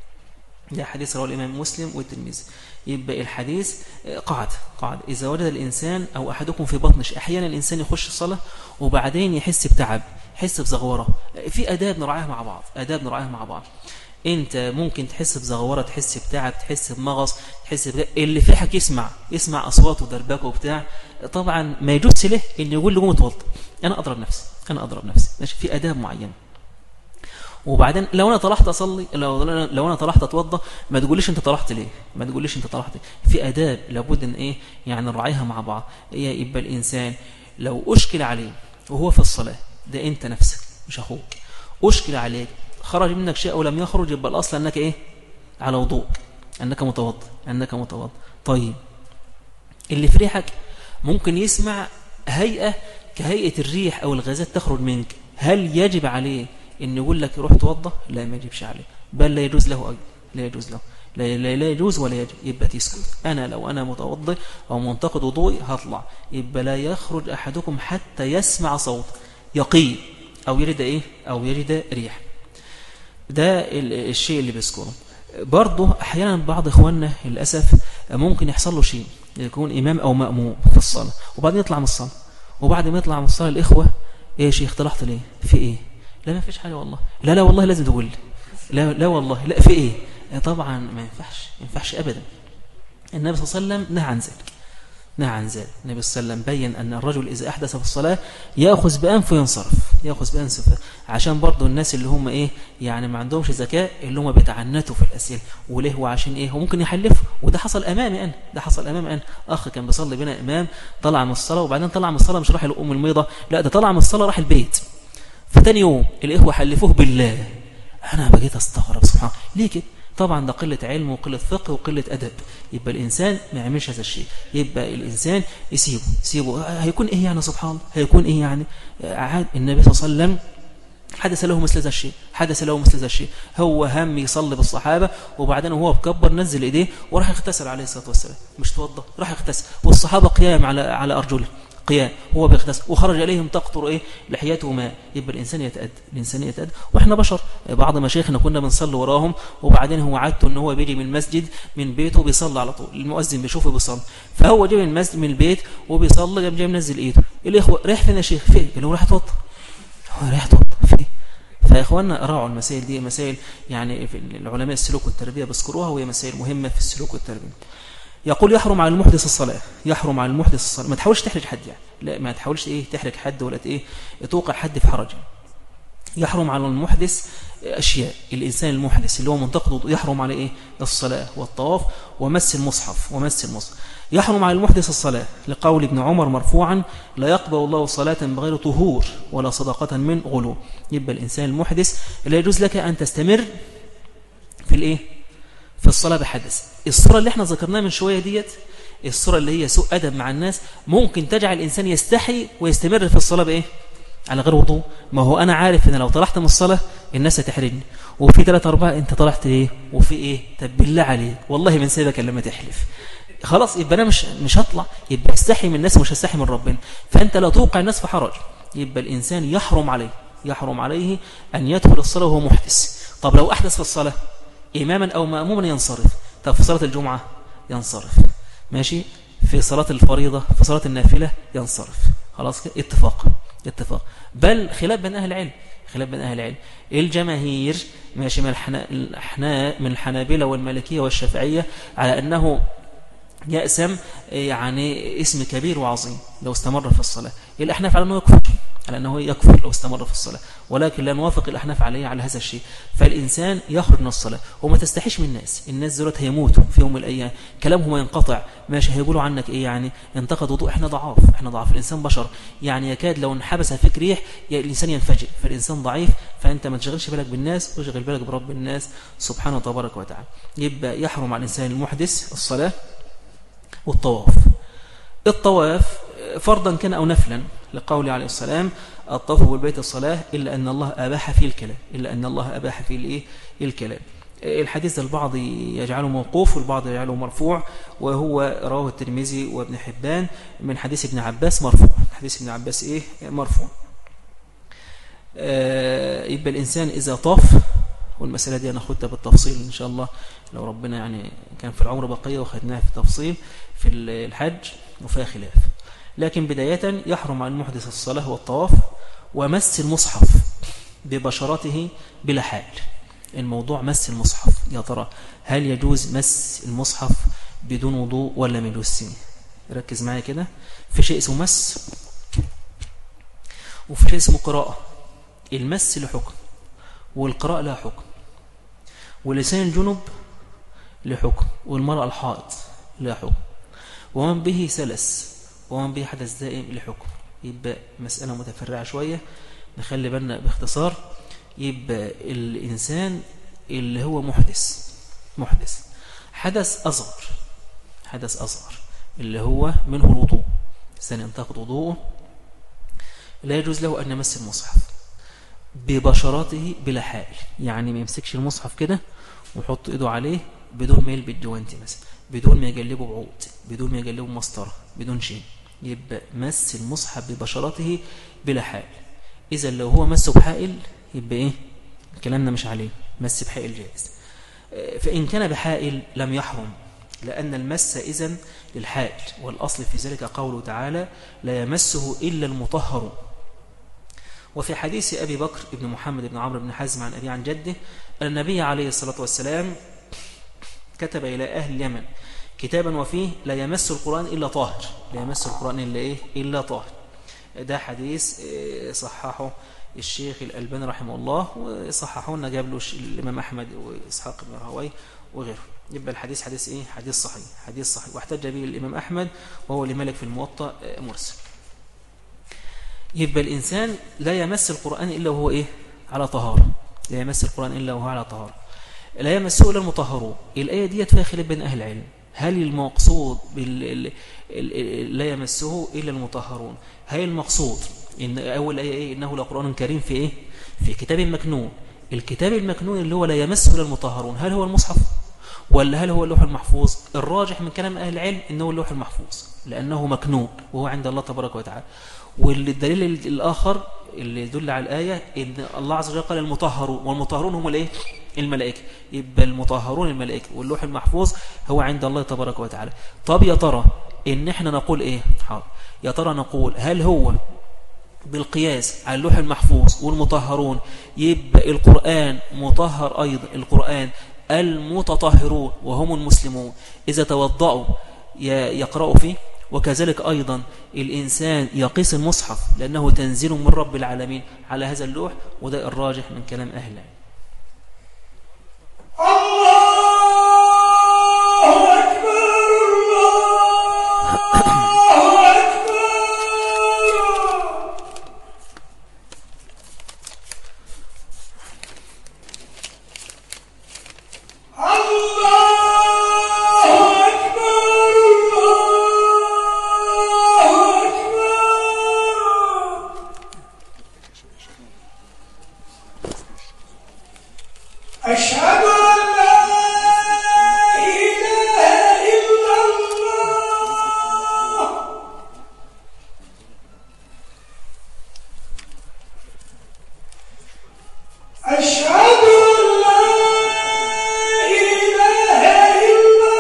ده حديث رواه الامام مسلم والترمذي. يبقى الحديث قاعدة قاعدة إذا وجد الإنسان أو أحدكم في بطن شيء. أحيانا الإنسان يخش الصلاة وبعدين يحس بتعب، يحس بزغورة. في أداب نراعيها مع بعض، أداب نراعيها مع بعض. أنت ممكن تحس بزغورة، تحس بتعب، تحس بمغص، تحس ب... اللي في حك يسمع يسمع أصوات ودربكه وبتاع. طبعا ما يجوز له إن يقول له قوم اتوضى، أنا أضرب نفسي أنا أضرب نفسي ماشي. في أداب معينة. وبعدين لو انا طلعت اصلي، لو لو انا طلعت اتوضى، ما تقوليش انت طلعت ليه، ما تقوليش انت طلعت ليه. في اداب لابد ان ايه يعني نراعيها مع بعض. يبقى الانسان لو اشكل عليه وهو في الصلاه، ده انت نفسك مش اخوك، اشكل عليك خرج منك شيء او لم يخرج، يبقى الاصل انك ايه على وضوء، انك متوضئ انك متوضئ. طيب اللي في ريحك ممكن يسمع هيئه كهيئه الريح او الغازات تخرج منك، هل يجب عليه إن يقول لك روح توضى؟ لا، ما يجبش عليه، بل لا يجوز له أيضا، لا يجوز له، لا, لا, لا يجوز ولا يجب. يبقى تسكت. أنا لو أنا متوضي أو منتقد وضوئي هطلع، يبقى لا يخرج أحدكم حتى يسمع صوت يقين أو يجد إيه أو يجد ريح. ده الشيء اللي بيذكره. برضه أحيانا بعض إخواننا للأسف ممكن يحصل له شيء، يكون إمام أو مأموم في الصلاة وبعدين يطلع من الصلاة، وبعد ما يطلع من الصلاة الإخوة: إيه يا شيخ طلعت ليه؟ في إيه؟ لا ما فيش حاجة والله. لا لا والله لازم تقول لي. لا لا والله لا في ايه. طبعا ما ينفعش ما ينفعش ابدا. النبي صلى الله عليه وسلم نهى عن ذلك، نهى عن ذلك. النبي صلى الله عليه وسلم بين ان الرجل اذا احدث في الصلاه ياخذ بانفه وينصرف، ياخذ بانفه، عشان برضه الناس اللي هم ايه يعني ما عندهمش ذكاء، اللي هم بيتعنتوا في الاسئله وليه وعشان ايه، وممكن يحلفوا. وده حصل امامي انا، ده حصل امامي انا. اخ كان بيصلي بينا امام، طلع من الصلاه وبعدين طلع من الصلاه مش راح لام الميضه، لا ده طلع من الصلاه راح البيت. فتاني يوم الإخوة حلفوه بالله. أنا بقيت أستغرب سبحان الله ليه كده. طبعا ده قلة علم وقلة فقه وقلة أدب. يبقى الإنسان ما يعملش هذا الشيء، يبقى الإنسان يسيبه يسيبه هيكون إيه يعني سبحان الله، هيكون إيه يعني. عاد النبي صلى الله عليه وسلم حدث له مثل هذا الشيء، حدث له مثل هذا الشيء. هو هم يصلي بالصحابة وبعدين وهو بكبر نزل إيديه وراح يغتسل عليه الصلاة والسلام، مش توضى راح يغتسل، والصحابة قيام على على أرجله قيام، هو بيغتسل وخرج عليهم تقطر ايه لحيته ماء. يبقى الانسان يتأدب، الانسان يتأدب. واحنا بشر. بعض مشايخنا كنا بنصلي وراهم وبعدين هو عادته ان هو بيجي من المسجد من بيته بيصلي على طول، المؤذن بيشوفه بيصلي، فهو جاي من المسجد من البيت وبيصلي، قام جاي منزل ايده. الاخوه رايح فين يا شيخ؟ فين؟ اللي هو رايح يتوضى، هو رايح يتوضى فين؟ فيا اخواننا راعوا المسائل دي، مسائل يعني في العلماء السلوك والتربيه بيذكروها، وهي مسائل مهمه في السلوك والتربيه. يقول: يحرم على المحدث الصلاة، يحرم على المحدث الصلاة. ما تحاولش تحرج حد يعني، لا ما تحاولش ايه تحرج حد ولا ايه توقع حد في حرج. يحرم على المحدث اشياء. الانسان المحدث اللي هو منتقد يحرم عليه ايه الصلاة والطواف ومس المصحف ومس المصحف. يحرم على المحدث الصلاة لقول ابن عمر مرفوعا: لا يقبل الله صلاة بغير طهور ولا صدقة من غلو. يبقى الانسان المحدث لا يجوز لك ان تستمر في الايه في الصلاة بحدث. الصورة اللي احنا ذكرناها من شوية ديت، الصورة اللي هي سوء أدب مع الناس، ممكن تجعل الإنسان يستحي ويستمر في الصلاة بإيه على غير وضوء. ما هو أنا عارف إن لو طلعت من الصلاة الناس هتحرجني، وفي ثلاثة أربعة أنت طلعت إيه وفي إيه، طب بالله عليك والله من سيبك لما تحلف، خلاص يبقى أنا مش مش هطلع. يبقى استحي من الناس مش هستحي من ربنا، فأنت لا توقع الناس في حرج. يبقى الإنسان يحرم عليه يحرم عليه أن يدخل الصلاة وهو محدث. طب لو أحدث في الصلاة إماما أو مأموما ينصرف. طب في صلاة الجمعة ينصرف ماشي، في صلاة الفريضة في صلاة النافلة ينصرف. خلاص كده اتفاق اتفاق بل خلاف بين أهل العلم خلاف بين أهل العلم. الجماهير ماشي من الحناء من الحنابلة والمالكية والشافعية على أنه يأسم يعني اسم كبير وعظيم لو استمر في الصلاة. الأحناف على أنه يكفر على أنه يكفر لو استمر في الصلاة، ولكن لا نوافق الأحناف عليه على هذا الشيء. فالإنسان يخرج من الصلاة وما تستحيش من الناس. الناس دولت هيموتوا في يوم من الأيام، كلامهم ينقطع ماشي، هيقولوا عنك إيه يعني انتقد وضوء. إحنا ضعاف إحنا ضعاف الإنسان بشر يعني، يكاد لو انحبس فيك ريح الإنسان ينفجر. فالإنسان ضعيف، فأنت ما تشغلش بالك بالناس وشغل بالك برب الناس سبحانه وتبارك وتعالى. يبقى يحرم على الإنسان المحدث الصلاة والطواف. الطواف فرضا كان أو نفلا، لقول عليه السلام الطواف بالبيت الصلاة إلا أن الله أباح فيه الكلام، إلا أن الله أباح فيه الإيه؟ الكلام. الحديث ده البعض يجعله موقوف والبعض يجعله مرفوع، وهو رواه الترمذي وابن حبان من حديث ابن عباس مرفوع. حديث ابن عباس إيه؟ مرفوع. آه يبقى الإنسان إذا طاف، والمسألة دي أنا أخذتها بالتفصيل إن شاء الله لو ربنا يعني كان في العمر بقية وخدناها في التفصيل في الحج وفيها خلاف. لكن بداية يحرم عن المحدث الصلاة والطواف ومس المصحف ببشرته بلا حال. الموضوع مس المصحف، يا ترى هل يجوز مس المصحف بدون وضوء ولا من يسني؟ ركز معايا كده. في شيء اسمه مس وفي شيء اسمه قراءة. المس له حكم والقراءة لها حكم، ولسان الجنب له حكم، والمرأة الحائض لها حكم، ومن به سلس ومن به حدث دائم له حكم. يبقى مسألة متفرعة شوية، نخلي بالنا باختصار. يبقى الإنسان اللي هو محدث محدث حدث أصغر حدث أصغر اللي هو منه الوضوء، إنسان ينتقض وضوءه لا يجوز له أن يمس المصحف ببشرته بلا حال. يعني ما يمسكش المصحف كده ويحط إيده عليه بدون ما يلبي الجوانتي مثلا، بدون ما يجلبه بعود، بدون ما يجلبه مسطرة، بدون شيء. يبقى مس المصحف ببشرته بلا حال. إذا لو هو مسه بحائل يبقى إيه؟ كلامنا مش عليه، مس بحائل جائز. فإن كان بحائل لم يحرم، لأن المس إذن للحائل، والأصل في ذلك قوله تعالى لا يمسه إلا المطهر. وفي حديث أبي بكر بن محمد بن عمرو بن حزم عن أبي عن جده أن النبي عليه الصلاة والسلام كتب إلى أهل اليمن كتابا وفيه لا يمس القرآن إلا طاهر، لا يمس القرآن إلا إيه؟ إلا طاهر. ده حديث صححه الشيخ الألباني رحمه الله، وصححه لنا جاب له الإمام أحمد وإسحاق بن راهويه وغيره. يبقى الحديث حديث إيه؟ حديث صحيح، حديث صحيح، واحتج به الإمام أحمد وهو لمالك في الموطأ مرسل. يبقى الإنسان لا يمس القرآن إلا وهو إيه؟ على طهارة. لا يمس القرآن إلا وهو على طهارة. لا يمسه إلا المطهرون. الآية دي فيها خلاف بين أهل العلم، هل المقصود بال... لا يمسه إلا المطهرون، هل المقصود إن أول آية إيه؟ إنه لقرآن كريم في إيه؟ في كتاب مكنون. الكتاب المكنون اللي هو لا يمسه إلا المطهرون، هل هو المصحف ولا هل هو اللوح المحفوظ؟ الراجح من كلام أهل العلم إنه اللوح المحفوظ، لأنه مكنون وهو عند الله تبارك وتعالى. والدليل الآخر اللي يدل على الآية إن الله عز وجل قال المطهرون، والمطهرون هم الإيه؟ الملائكة. يبقى المطهرون الملائكة، واللوح المحفوظ هو عند الله تبارك وتعالى. طب يا ترى إن إحنا نقول إيه؟ حاضر. يا ترى نقول هل هو بالقياس على اللوح المحفوظ والمطهرون يبقى القرآن مطهر أيضا، القرآن المتطهرون وهم المسلمون إذا توضأوا يقرأوا فيه، وكذلك أيضا الإنسان يقيس المصحف لأنه تنزيل من رب العالمين على هذا اللوح. وده الراجح من كلام أهل العلم. الله أكبر الله أكبر. أشهد أن لا إله إلا الله. أشهد أن لا إله إلا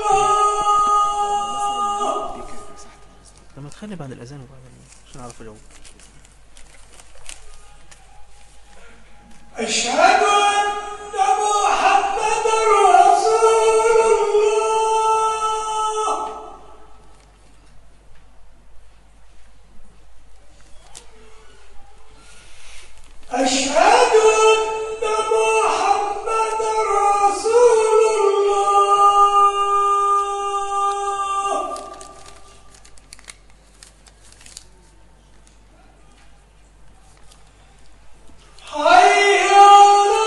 الله. لما تخلي بعد الأذان وبعد عشان أعرف أجاوب. أشهد أن محمد رسول الله. أشهد أن محمد رسول الله. حي على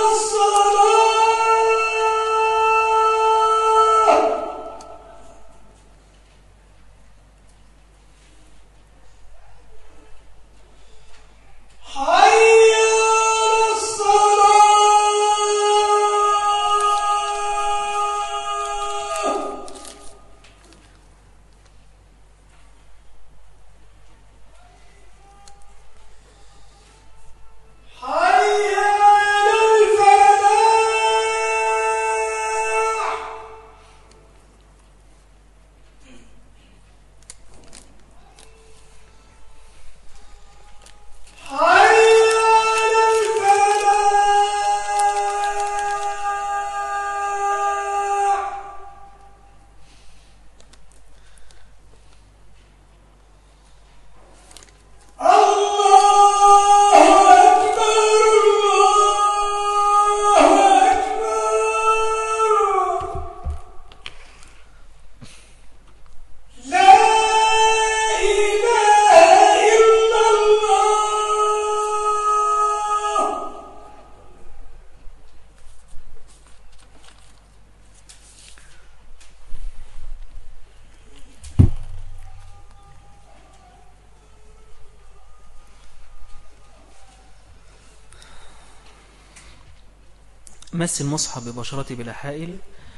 مس المصحف ببشرته بلا حائل.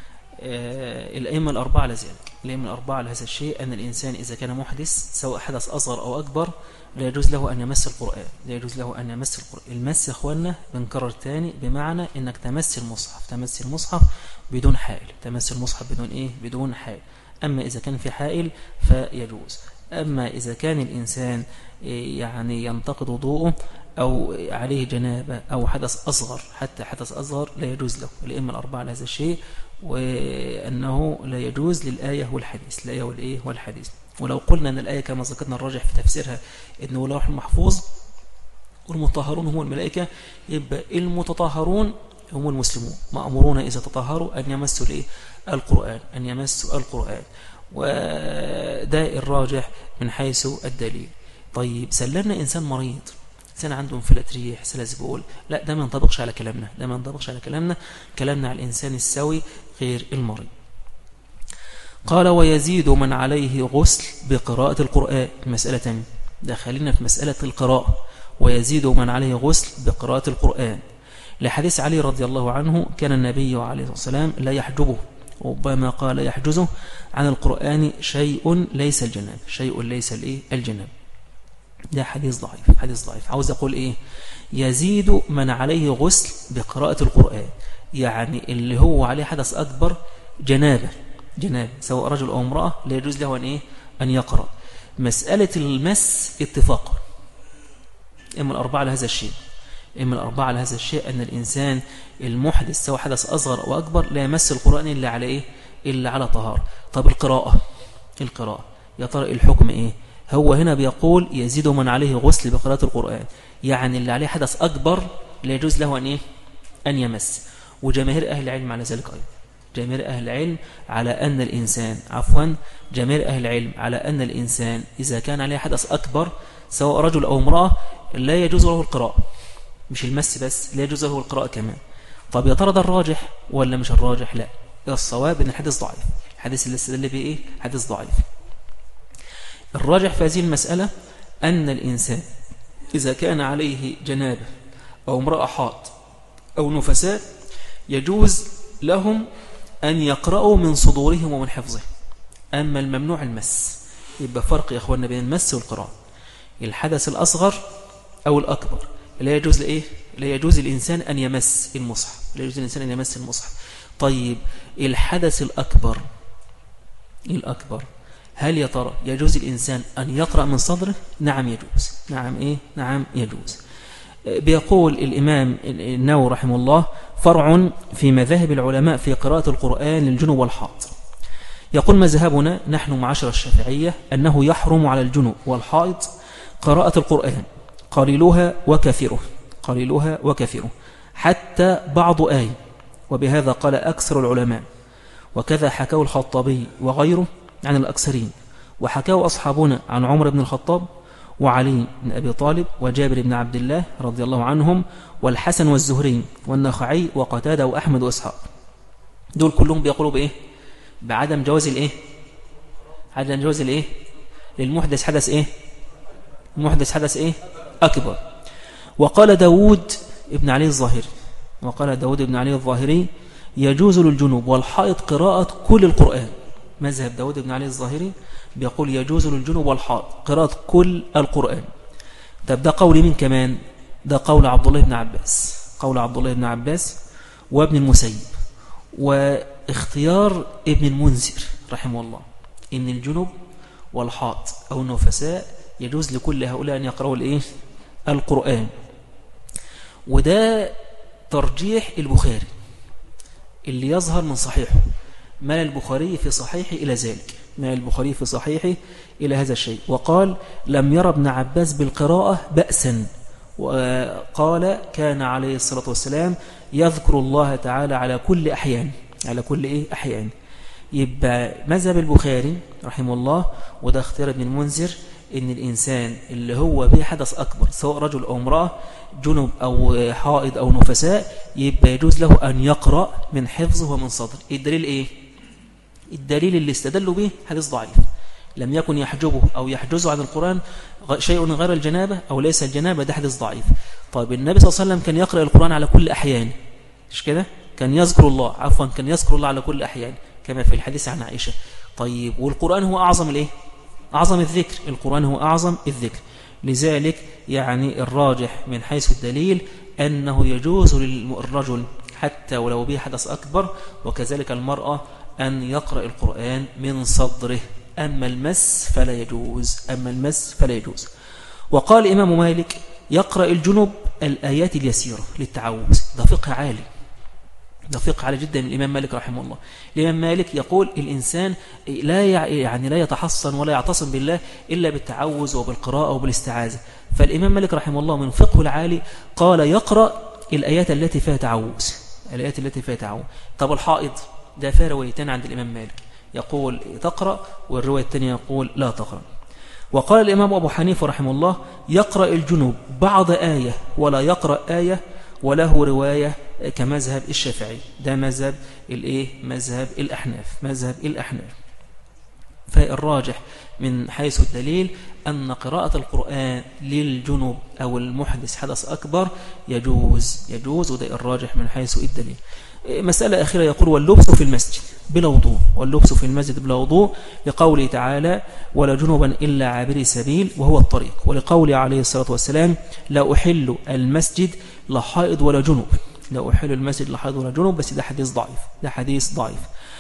آه الأئمة الأربعة على ذلك، الأئمة الأربعة على هذا الشيء، أن الإنسان إذا كان محدث سواء حدث أصغر أو أكبر لا يجوز له أن يمس القرآن، لا يجوز له أن يمس القرآن. المس يا أخوانا بنكرر تاني بمعنى أنك تمس المصحف، تمس المصحف بدون حائل، تمس المصحف بدون إيه؟ بدون حائل. أما إذا كان في حائل فيجوز. أما إذا كان الإنسان يعني ينتقد وضوءه أو عليه جنابة أو حدث أصغر، حتى حدث أصغر لا يجوز له. الأئمة الأربعة على هذا الشيء، وأنه لا يجوز للآية والحديث، الآية والإيه والحديث. ولو قلنا أن الآية كما ذكرنا الراجح في تفسيرها إنه لوح محفوظ والمطهرون هم الملائكة، يبقى المتطهرون هم المسلمون مأمورون إذا تطهروا أن يمسوا الإيه؟ القرآن، أن يمسوا القرآن. وده الراجح من حيث الدليل. طيب سلمنا إنسان مريض، إنسان عنده انفلات ريح، سلاسل بول، لا ده ما ينطبقش على كلامنا، ده ما ينطبقش على كلامنا، كلامنا على الإنسان السوي غير المريض. قال ويزيد من عليه غسل بقراءة القرآن. مسألة تانية، دخلنا في مسألة القراءة. ويزيد من عليه غسل بقراءة القرآن لحديث علي رضي الله عنه كان النبي عليه الصلاة والسلام لا يحجبه، ربما قال يحجزه عن القرآن شيء ليس الجناب، شيء ليس الإيه؟ الجناب. ده حديث ضعيف، حديث ضعيف. عاوز أقول إيه؟ يزيد من عليه غسل بقراءة القرآن، يعني اللي هو عليه حدث أكبر جنابه، جنابه سواء رجل أو امرأة لا يجوز له أن إيه؟ أن يقرأ. مسألة المس اتفاقا إما الأربعة على هذا الشيء، إما الأربعة على هذا الشيء أن الإنسان المحدث سواء حدث أصغر أو أكبر لا يمس القرآن إلا على إيه؟ إلا على طهارة. طب القراءة، القراءة يا ترى الحكم إيه؟ هو هنا بيقول يزيد من عليه غسل بقراءة القرآن، يعني اللي عليه حدث أكبر لا يجوز له أن إيه؟ أن يمس. وجماهير أهل العلم على ذلك أيضا، جماهير أهل العلم على أن الإنسان عفوا جماهير أهل العلم على أن الإنسان إذا كان عليه حدث أكبر سواء رجل أو امرأة لا يجوز له القراءة، مش المس بس، لا يجوز له القراءة كمان. طب يا ترى ده الراجح ولا مش الراجح؟ لا، الصواب ان الحديث ضعيف، الحديث اللي استدل به ايه؟ حديث ضعيف. الراجح في هذه المسألة أن الإنسان إذا كان عليه جنابة أو امرأة حائض أو نفساء يجوز لهم أن يقرأوا من صدورهم ومن حفظهم. أما الممنوع المس، يبقى فرق يا أخوانا بين المس والقراءة. الحدث الأصغر أو الأكبر لا يجوز لإيه؟ لا يجوز الإنسان أن يمس المصحف، لا يجوز الإنسان أن يمس المصحف. طيب الحدث الأكبر، الأكبر هل يا ترى يجوز الإنسان أن يقرأ من صدره؟ نعم يجوز، نعم إيه؟ نعم يجوز. بيقول الإمام النووي رحمه الله فرع في مذاهب العلماء في قراءة القرآن للجنوب والحائض. يقول مذهبنا نحن معاشر الشافعية أنه يحرم على الجنوب والحائض قراءة القرآن قليلها وكثيره، قليلها وكثيره حتى بعض آية، وبهذا قال أكثر العلماء، وكذا حكاه الخطابي وغيره عن الأكثرين، وحكاه أصحابنا عن عمر بن الخطاب وعلي بن أبي طالب وجابر بن عبد الله رضي الله عنهم والحسن والزهري والنخعي وقتادة وأحمد وإسحاق. دول كلهم بيقولوا بإيه؟ بعدم جواز الإيه؟ عدم جواز الإيه؟ للمحدث حدث إيه؟ المحدث حدث إيه؟ أكبر. وقال داود ابن علي الظاهري، وقال داود ابن علي الظاهري يجوز للجنوب والحائض قراءة كل القرآن. مذهب داود ابن علي الظاهري بيقول يجوز للجنوب والحائض قراءة كل القرآن. طب ده قول مين كمان؟ ده قول عبد الله بن عباس، قول عبد الله بن عباس وابن المسيب واختيار ابن المنذر رحمه الله إن الجنوب والحائض أو النفساء يجوز لكل هؤلاء أن يقرأوا الإيه؟ القرآن. وده ترجيح البخاري اللي يظهر من صحيحه، مال البخاري في صحيحه إلى ذلك، مال البخاري في صحيحه إلى هذا الشيء. وقال لم يرى ابن عباس بالقراءة بأسا، وقال كان عليه الصلاة والسلام يذكر الله تعالى على كل أحيان، على كل إيه؟ أحيان. يبقى مذهب البخاري رحمه الله وده اختيار ابن المنذر إن الإنسان اللي هو به حدث أكبر سواء رجل أو امرأة جنب أو حائض أو نفساء يبقى يجوز له أن يقرأ من حفظه ومن صدره. الدليل إيه؟ الدليل اللي استدلوا به حديث ضعيف لم يكن يحجبه أو يحجزه عن القرآن شيء غير الجنابة أو ليس الجنابة، ده حديث ضعيف. طيب النبي صلى الله عليه وسلم كان يقرأ القرآن على كل أحيان، مش كده؟ كان يذكر الله، عفوا كان يذكر الله على كل أحيان كما في الحديث عن عائشة. طيب والقرآن هو أعظم الإيه؟ أعظم الذكر، القرآن هو أعظم الذكر. لذلك يعني الراجح من حيث الدليل أنه يجوز للرجل حتى ولو به حدث أكبر، وكذلك المرأة أن يقرأ القرآن من صدره. أما المس فلا يجوز، أما المس فلا يجوز. وقال إمام مالك يقرأ الجنب الآيات اليسيرة للتعوذ. ده فقه عالي، ده فقه عالي جدا من الإمام مالك رحمه الله. الإمام مالك يقول الإنسان لا يعني لا يتحصن ولا يعتصم بالله إلا بالتعوذ وبالقراءة وبالاستعاذة. فالإمام مالك رحمه الله من فقه العالي قال يقرأ الآيات التي فيها تعوذ، الآيات التي فيها تعوذ. طب الحائض ده فيها روايتين عند الإمام مالك، يقول تقرأ، والرواية الثانية يقول لا تقرأ. وقال الإمام أبو حنيفة رحمه الله يقرأ الجنوب بعض آية ولا يقرأ آية، وله رواية كمذهب الشافعي. ده مذهب الإيه؟ مذهب الأحناف، مذهب الأحناف. فالراجح من حيث الدليل أن قراءة القرآن للجنوب أو المحدث حدث أكبر يجوز، يجوز، وده الراجح من حيث الدليل. مسألة أخيرة يقول واللبس في المسجد بلا وضوء، واللبس في المسجد بلا وضوء لقوله تعالى ولا جنوبا إلا عابري سبيل وهو الطريق، ولقوله عليه الصلاة والسلام لا أحل المسجد لا حائض ولا جنوب، لا أحل المسجد لا حائض ولا جنوب. بس ده حديث ضعيف، ده حديث ضعيف.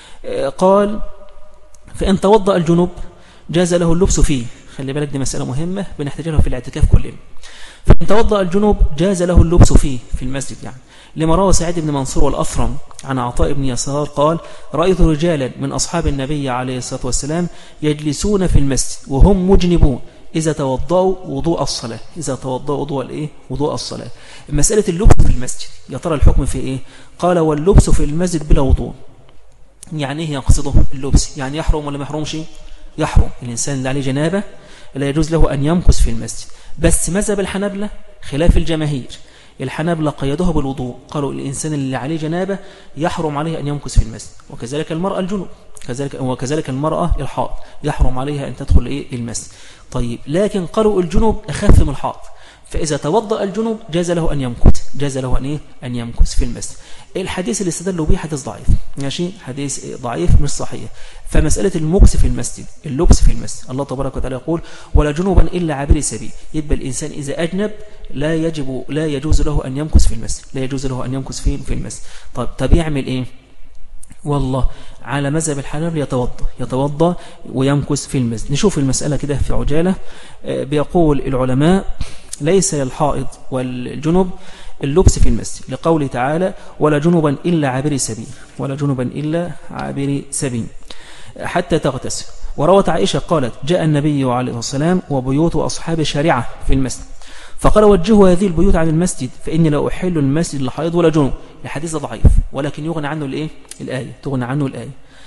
قال فإن توضأ الجنوب جاز له اللبس فيه. خلي بالك دي مسألة مهمة بنحتاج لها في الاعتكاف كلنا. فإن توضأ الجنوب جاز له اللبس فيه في المسجد، يعني لما روى سعيد بن منصور والأثرم عن عطاء بن يسار قال رأيت رجالا من أصحاب النبي عليه الصلاة والسلام يجلسون في المسجد وهم مجنبون إذا توضأوا وضوء الصلاة، إذا توضأوا وضوء الإيه؟ وضوء الصلاة. مسألة اللبس في المسجد يا ترى الحكم في إيه؟ قال واللبس في المسجد بلا وضوء. يعني إيه يقصده اللبس؟ يعني يحرم ولا ما يحرمش؟ يحرم. الإنسان اللي عليه جنابة لا يجوز له أن يمكث في المسجد. بس مذهب الحنابلة خلاف الجماهير، الحنابلة قيدوها بالوضوء، قالوا الإنسان اللي عليه جنابة يحرم عليه أن يمكث في المسجد، وكذلك المرأة الجنوب، كذلك وكذلك المرأة الحائض يحرم عليها أن تدخل إيه المسجد. طيب لكن قالوا الجنوب أخف من الحائض، فإذا توضأ الجنوب جاز له أن يمكث، جاز له أن إيه أن يمكث في المسجد. الحديث اللي استدلوا به حديث ضعيف، ماشي، حديث ضعيف مش صحيح. فمسألة المكث في المسجد، اللبس في المسجد، الله تبارك وتعالى يقول ولا جنوبا إلا عابري سبيل. يبقى الإنسان إذا أجنب لا يجب لا يجوز له أن يمكث في المسجد، لا يجوز له أن يمكث في في المسجد. طيب طب يعمل إيه؟ والله على مذهب الحنابلة يتوضأ يتوضأ ويمكث في المسجد. نشوف المسألة كده في عجالة. بيقول العلماء ليس للحائض والجنب اللبس في المسجد لقوله تعالى ولا جنبا إلا عابري سبيل، ولا جنبا إلا عابري سبيل حتى تغتسل. وروت عائشة قالت جاء النبي عليه الصلاة والسلام وبيوت أصحاب شارعة في المسجد فقال وجهوا هذه البيوت عن المسجد فإني لا أحل المسجد لحائض ولا جنب. الحديث ضعيف ولكن يغنى عنه الإيه؟ الآية، تغنى عنه الآية.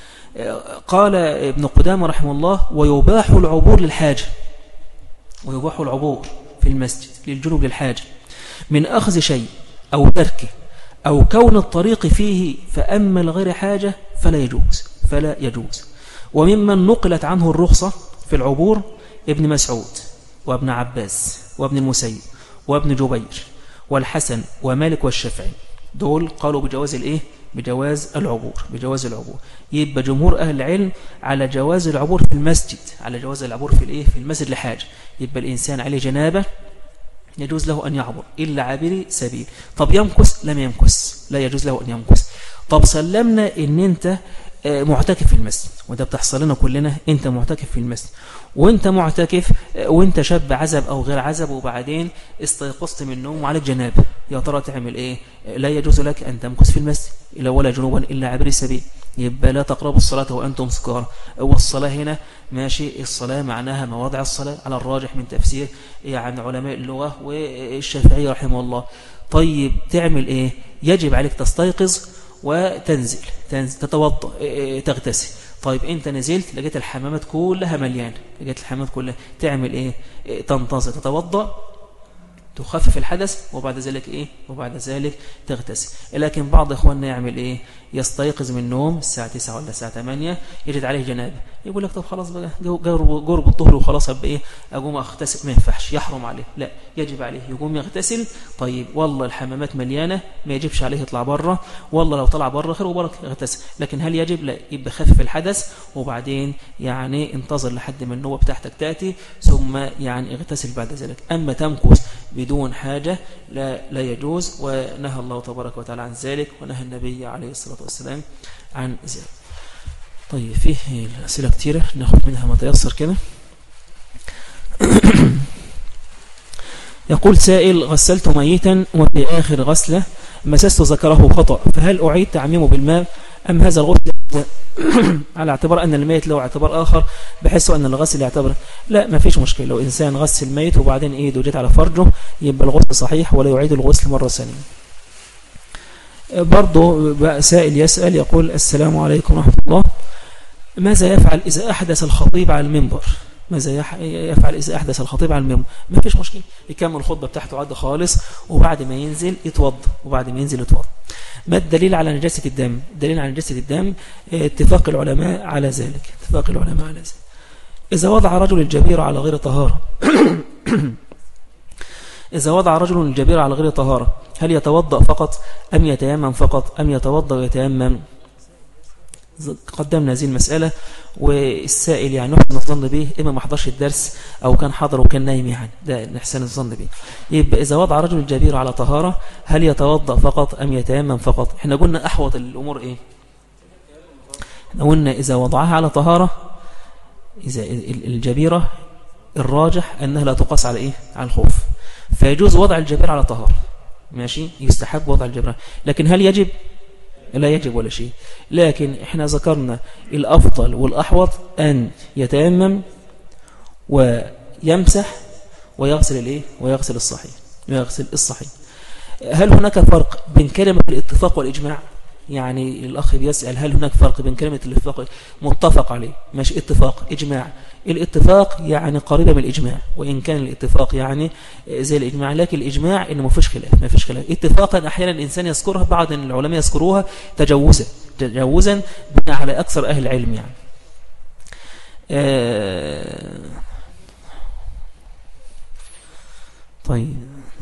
قال ابن قدامة رحمه الله ويباح العبور للحاجة، ويباح العبور في المسجد للجنوب للحاجة من أخذ شيء أو تركه أو كون الطريق فيه، فأما لغير حاجة فلا يجوز فلا يجوز. وممن نقلت عنه الرخصة في العبور ابن مسعود وابن عباس وابن المسيب وابن جبير والحسن ومالك والشافعي، دول قالوا بجواز الايه؟ بجواز العبور، بجواز العبور. يبقى جمهور أهل العلم على جواز العبور في المسجد، على جواز العبور في الايه؟ في المسجد لحاجة. يبقى الإنسان عليه جنابة يجوز له أن يعبر إلا عابري سبيل. طب يمكث؟ لم يمكث، لا يجوز له أن يمكث. طب سلمنا إن أنت معتكف في المسجد، وده بتحصل لنا كلنا، أنت معتكف في المسجد وأنت معتكف وأنت شاب عزب أو غير عزب وبعدين استيقظت من النوم وعليك جنابة، يا ترى تعمل إيه؟ لا يجوز لك أن تمكث في المسجد إلا ولا جنوبا إلا عابري سبيل. يبقى لا تقربوا الصلاة وأنتم سكارى. والصلاة هنا ماشي، الصلاة معناها مواضع الصلاة على الراجح من تفسير يعني علماء اللغة والشافعي رحمه الله. طيب تعمل إيه؟ يجب عليك تستيقظ وتنزل، تنزل تتوضأ، تغتسل. طيب انت نزلت لقيت الحمامات كلها مليانه، لقيت الحمامات كلها، تعمل ايه؟ تنتظر، تتوضأ تخفف الحدث وبعد ذلك إيه وبعد ذلك تغتسل. لكن بعض إخواننا يعمل إيه يستيقظ من النوم الساعة تسعة ولا الساعة ثمانية يجد عليه جنابه، يقول لك طب خلاص بقى جرب جرب الطهر وخلاص أبقى إيه أقوم أغتسل. ما ينفعش، يحرم عليه، لا يجب عليه يقوم يغتسل. طيب والله الحمامات مليانة ما يجبش عليه يطلع بره، والله لو طلع بره خير وبركة يغتسل. لكن هل يجب؟ لا، يبقى خفف الحدث وبعدين يعني انتظر لحد ما النوبة بتاعتك تأتي ثم يعني اغتسل بعد ذلك. أما تمكث بدون حاجة لا لا يجوز، ونهى الله تبارك وتعالى عن ذلك، ونهى النبي عليه الصلاة والسلام عن ذلك. طيب فيه الأسئلة كتيرة ناخد منها ما تيسر كده. يقول سائل: غسلت ميتا وفي آخر غسلة مسست ذكره خطأ، فهل أعيد تعميمه بالماء أم هذا الغسل على اعتبار أن الميت له اعتبار آخر بحيث أن الغسل يعتبر؟ لا، ما فيش مشكلة. لو إنسان غسل الميت وبعدين إيده جت على فرجه يبقى الغسل صحيح ولا يعيد الغسل مرة ثانية. برضو سائل يسأل يقول: السلام عليكم ورحمة الله، ماذا يفعل إذا أحدث الخطيب على المنبر؟ ماذا يفعل إذا أحدث الخطيب على المنبر؟ ما فيش مشكلة، يكمل الخطبة بتاعته عادة خالص وبعد ما ينزل يتوضى وبعد ما ينزل يتوضى. ما الدليل على نجاسة الدم؟ الدليل على نجاسة الدم اتفاق العلماء على ذلك، اتفاق العلماء على ذلك. إذا وضع رجل الجبيرة على غير طهارة إذا وضع رجل الجبيرة على غير طهارة هل يتوضأ فقط أم يتيمم فقط أم يتوضأ ويتيمم؟ قدمنا هذه المسألة، والسائل يعني نحسن الظن به إما ما حضرش الدرس أو كان حضر وكان نايم، يعني ده نحسن الظن به. يبقى إذا وضع رجل الجبيرة على طهارة هل يتوضأ فقط أم يتيمم فقط؟ احنا قلنا أحوط الأمور إيه؟ احنا قلنا إذا وضعها على طهارة، إذا الجبيرة الراجح أنها لا تقاس على إيه؟ على الخوف، فيجوز وضع الجبيرة على طهارة، ماشي، يستحب وضع الجبيرة. لكن هل يجب؟ لا يجب ولا شيء. لكن احنا ذكرنا الأفضل والأحوط أن يتيمم ويمسح ويغسل الايه ويغسل الصحيح ويغسل الصحيح. هل هناك فرق بين كلمة الاتفاق والإجماع؟ يعني الأخ بيسأل هل هناك فرق بين كلمة الاتفاق متفق عليه، مش اتفاق إجماع. الاتفاق يعني قريبة من الإجماع، وإن كان الاتفاق يعني زي الإجماع، لكن الإجماع إنه ما فيش خلاف، ما فيش خلاف. اتفاقا أحيانا الإنسان يذكرها، بعض العلماء يذكروها تجوزا تجوزا بناء على أكثر أهل العلم يعني. آه طيب،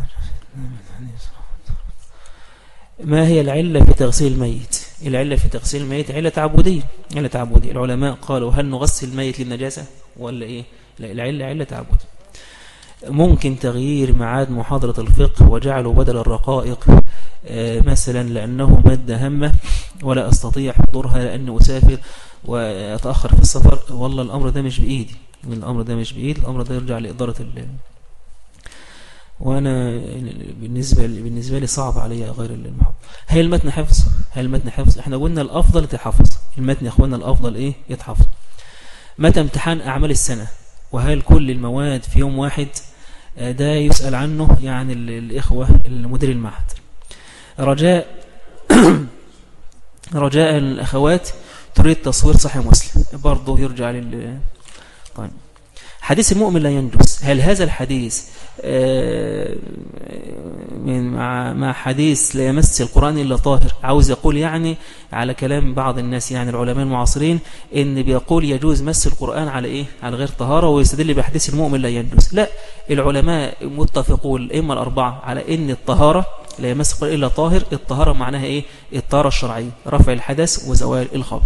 ما هي العلة في تغسيل الميت؟ العلة في تغسيل الميت علة تعبدية، علة تعبدية. العلماء قالوا هل نغسل الميت للنجاسة ولا إيه؟ لا، العلة علة تعبدية. ممكن تغيير ميعاد محاضرة الفقه وجعله بدل الرقائق مثلا لأنه مادة هامة ولا أستطيع حضورها لأني أسافر وأتأخر في السفر. والله الأمر ده مش بإيدي، الأمر ده مش بإيدي، الأمر ده يرجع لإدارة ال وأنا بالنسبة بالنسبة لي صعب علي غير المحاضرة. هي المتن حفظ، هي المتن حفظ. احنا قلنا الأفضل يتحفظ المتن يا أخوانا، الأفضل إيه يتحفظ. متى امتحان أعمال السنة وهل كل المواد في يوم واحد؟ ده يسأل عنه يعني الإخوة المدير المعهد. رجاء رجاء الأخوات تريد تصوير صحيح مسلم، برضه يرجع لل طيب. حديث المؤمن لا ينجس، هل هذا الحديث من مع مع حديث لا يمس القرآن إلا طاهر؟ عاوز يقول يعني على كلام بعض الناس يعني العلماء المعاصرين إن بيقول يجوز مس القرآن على إيه؟ على غير طهارة، ويستدل بحديث المؤمن لا ينجس. لا، العلماء متفقون الأئمة الأربعة على إن الطهارة لا يمس القرآن إلا طاهر. الطهارة معناها إيه؟ الطهارة الشرعية، رفع الحدث وزوال الخبث.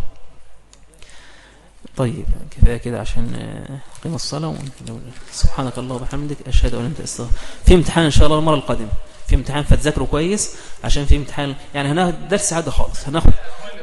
طيب كفاية كده عشان قيم الصلاة. سبحانك الله وبحمدك أشهد أن لا إله إلا أنت أستغفرك. في امتحان إن شاء الله المرة القادمة، في امتحان فتذاكروا كويس عشان في امتحان يعني هناخد درس عادة خالص، هناخد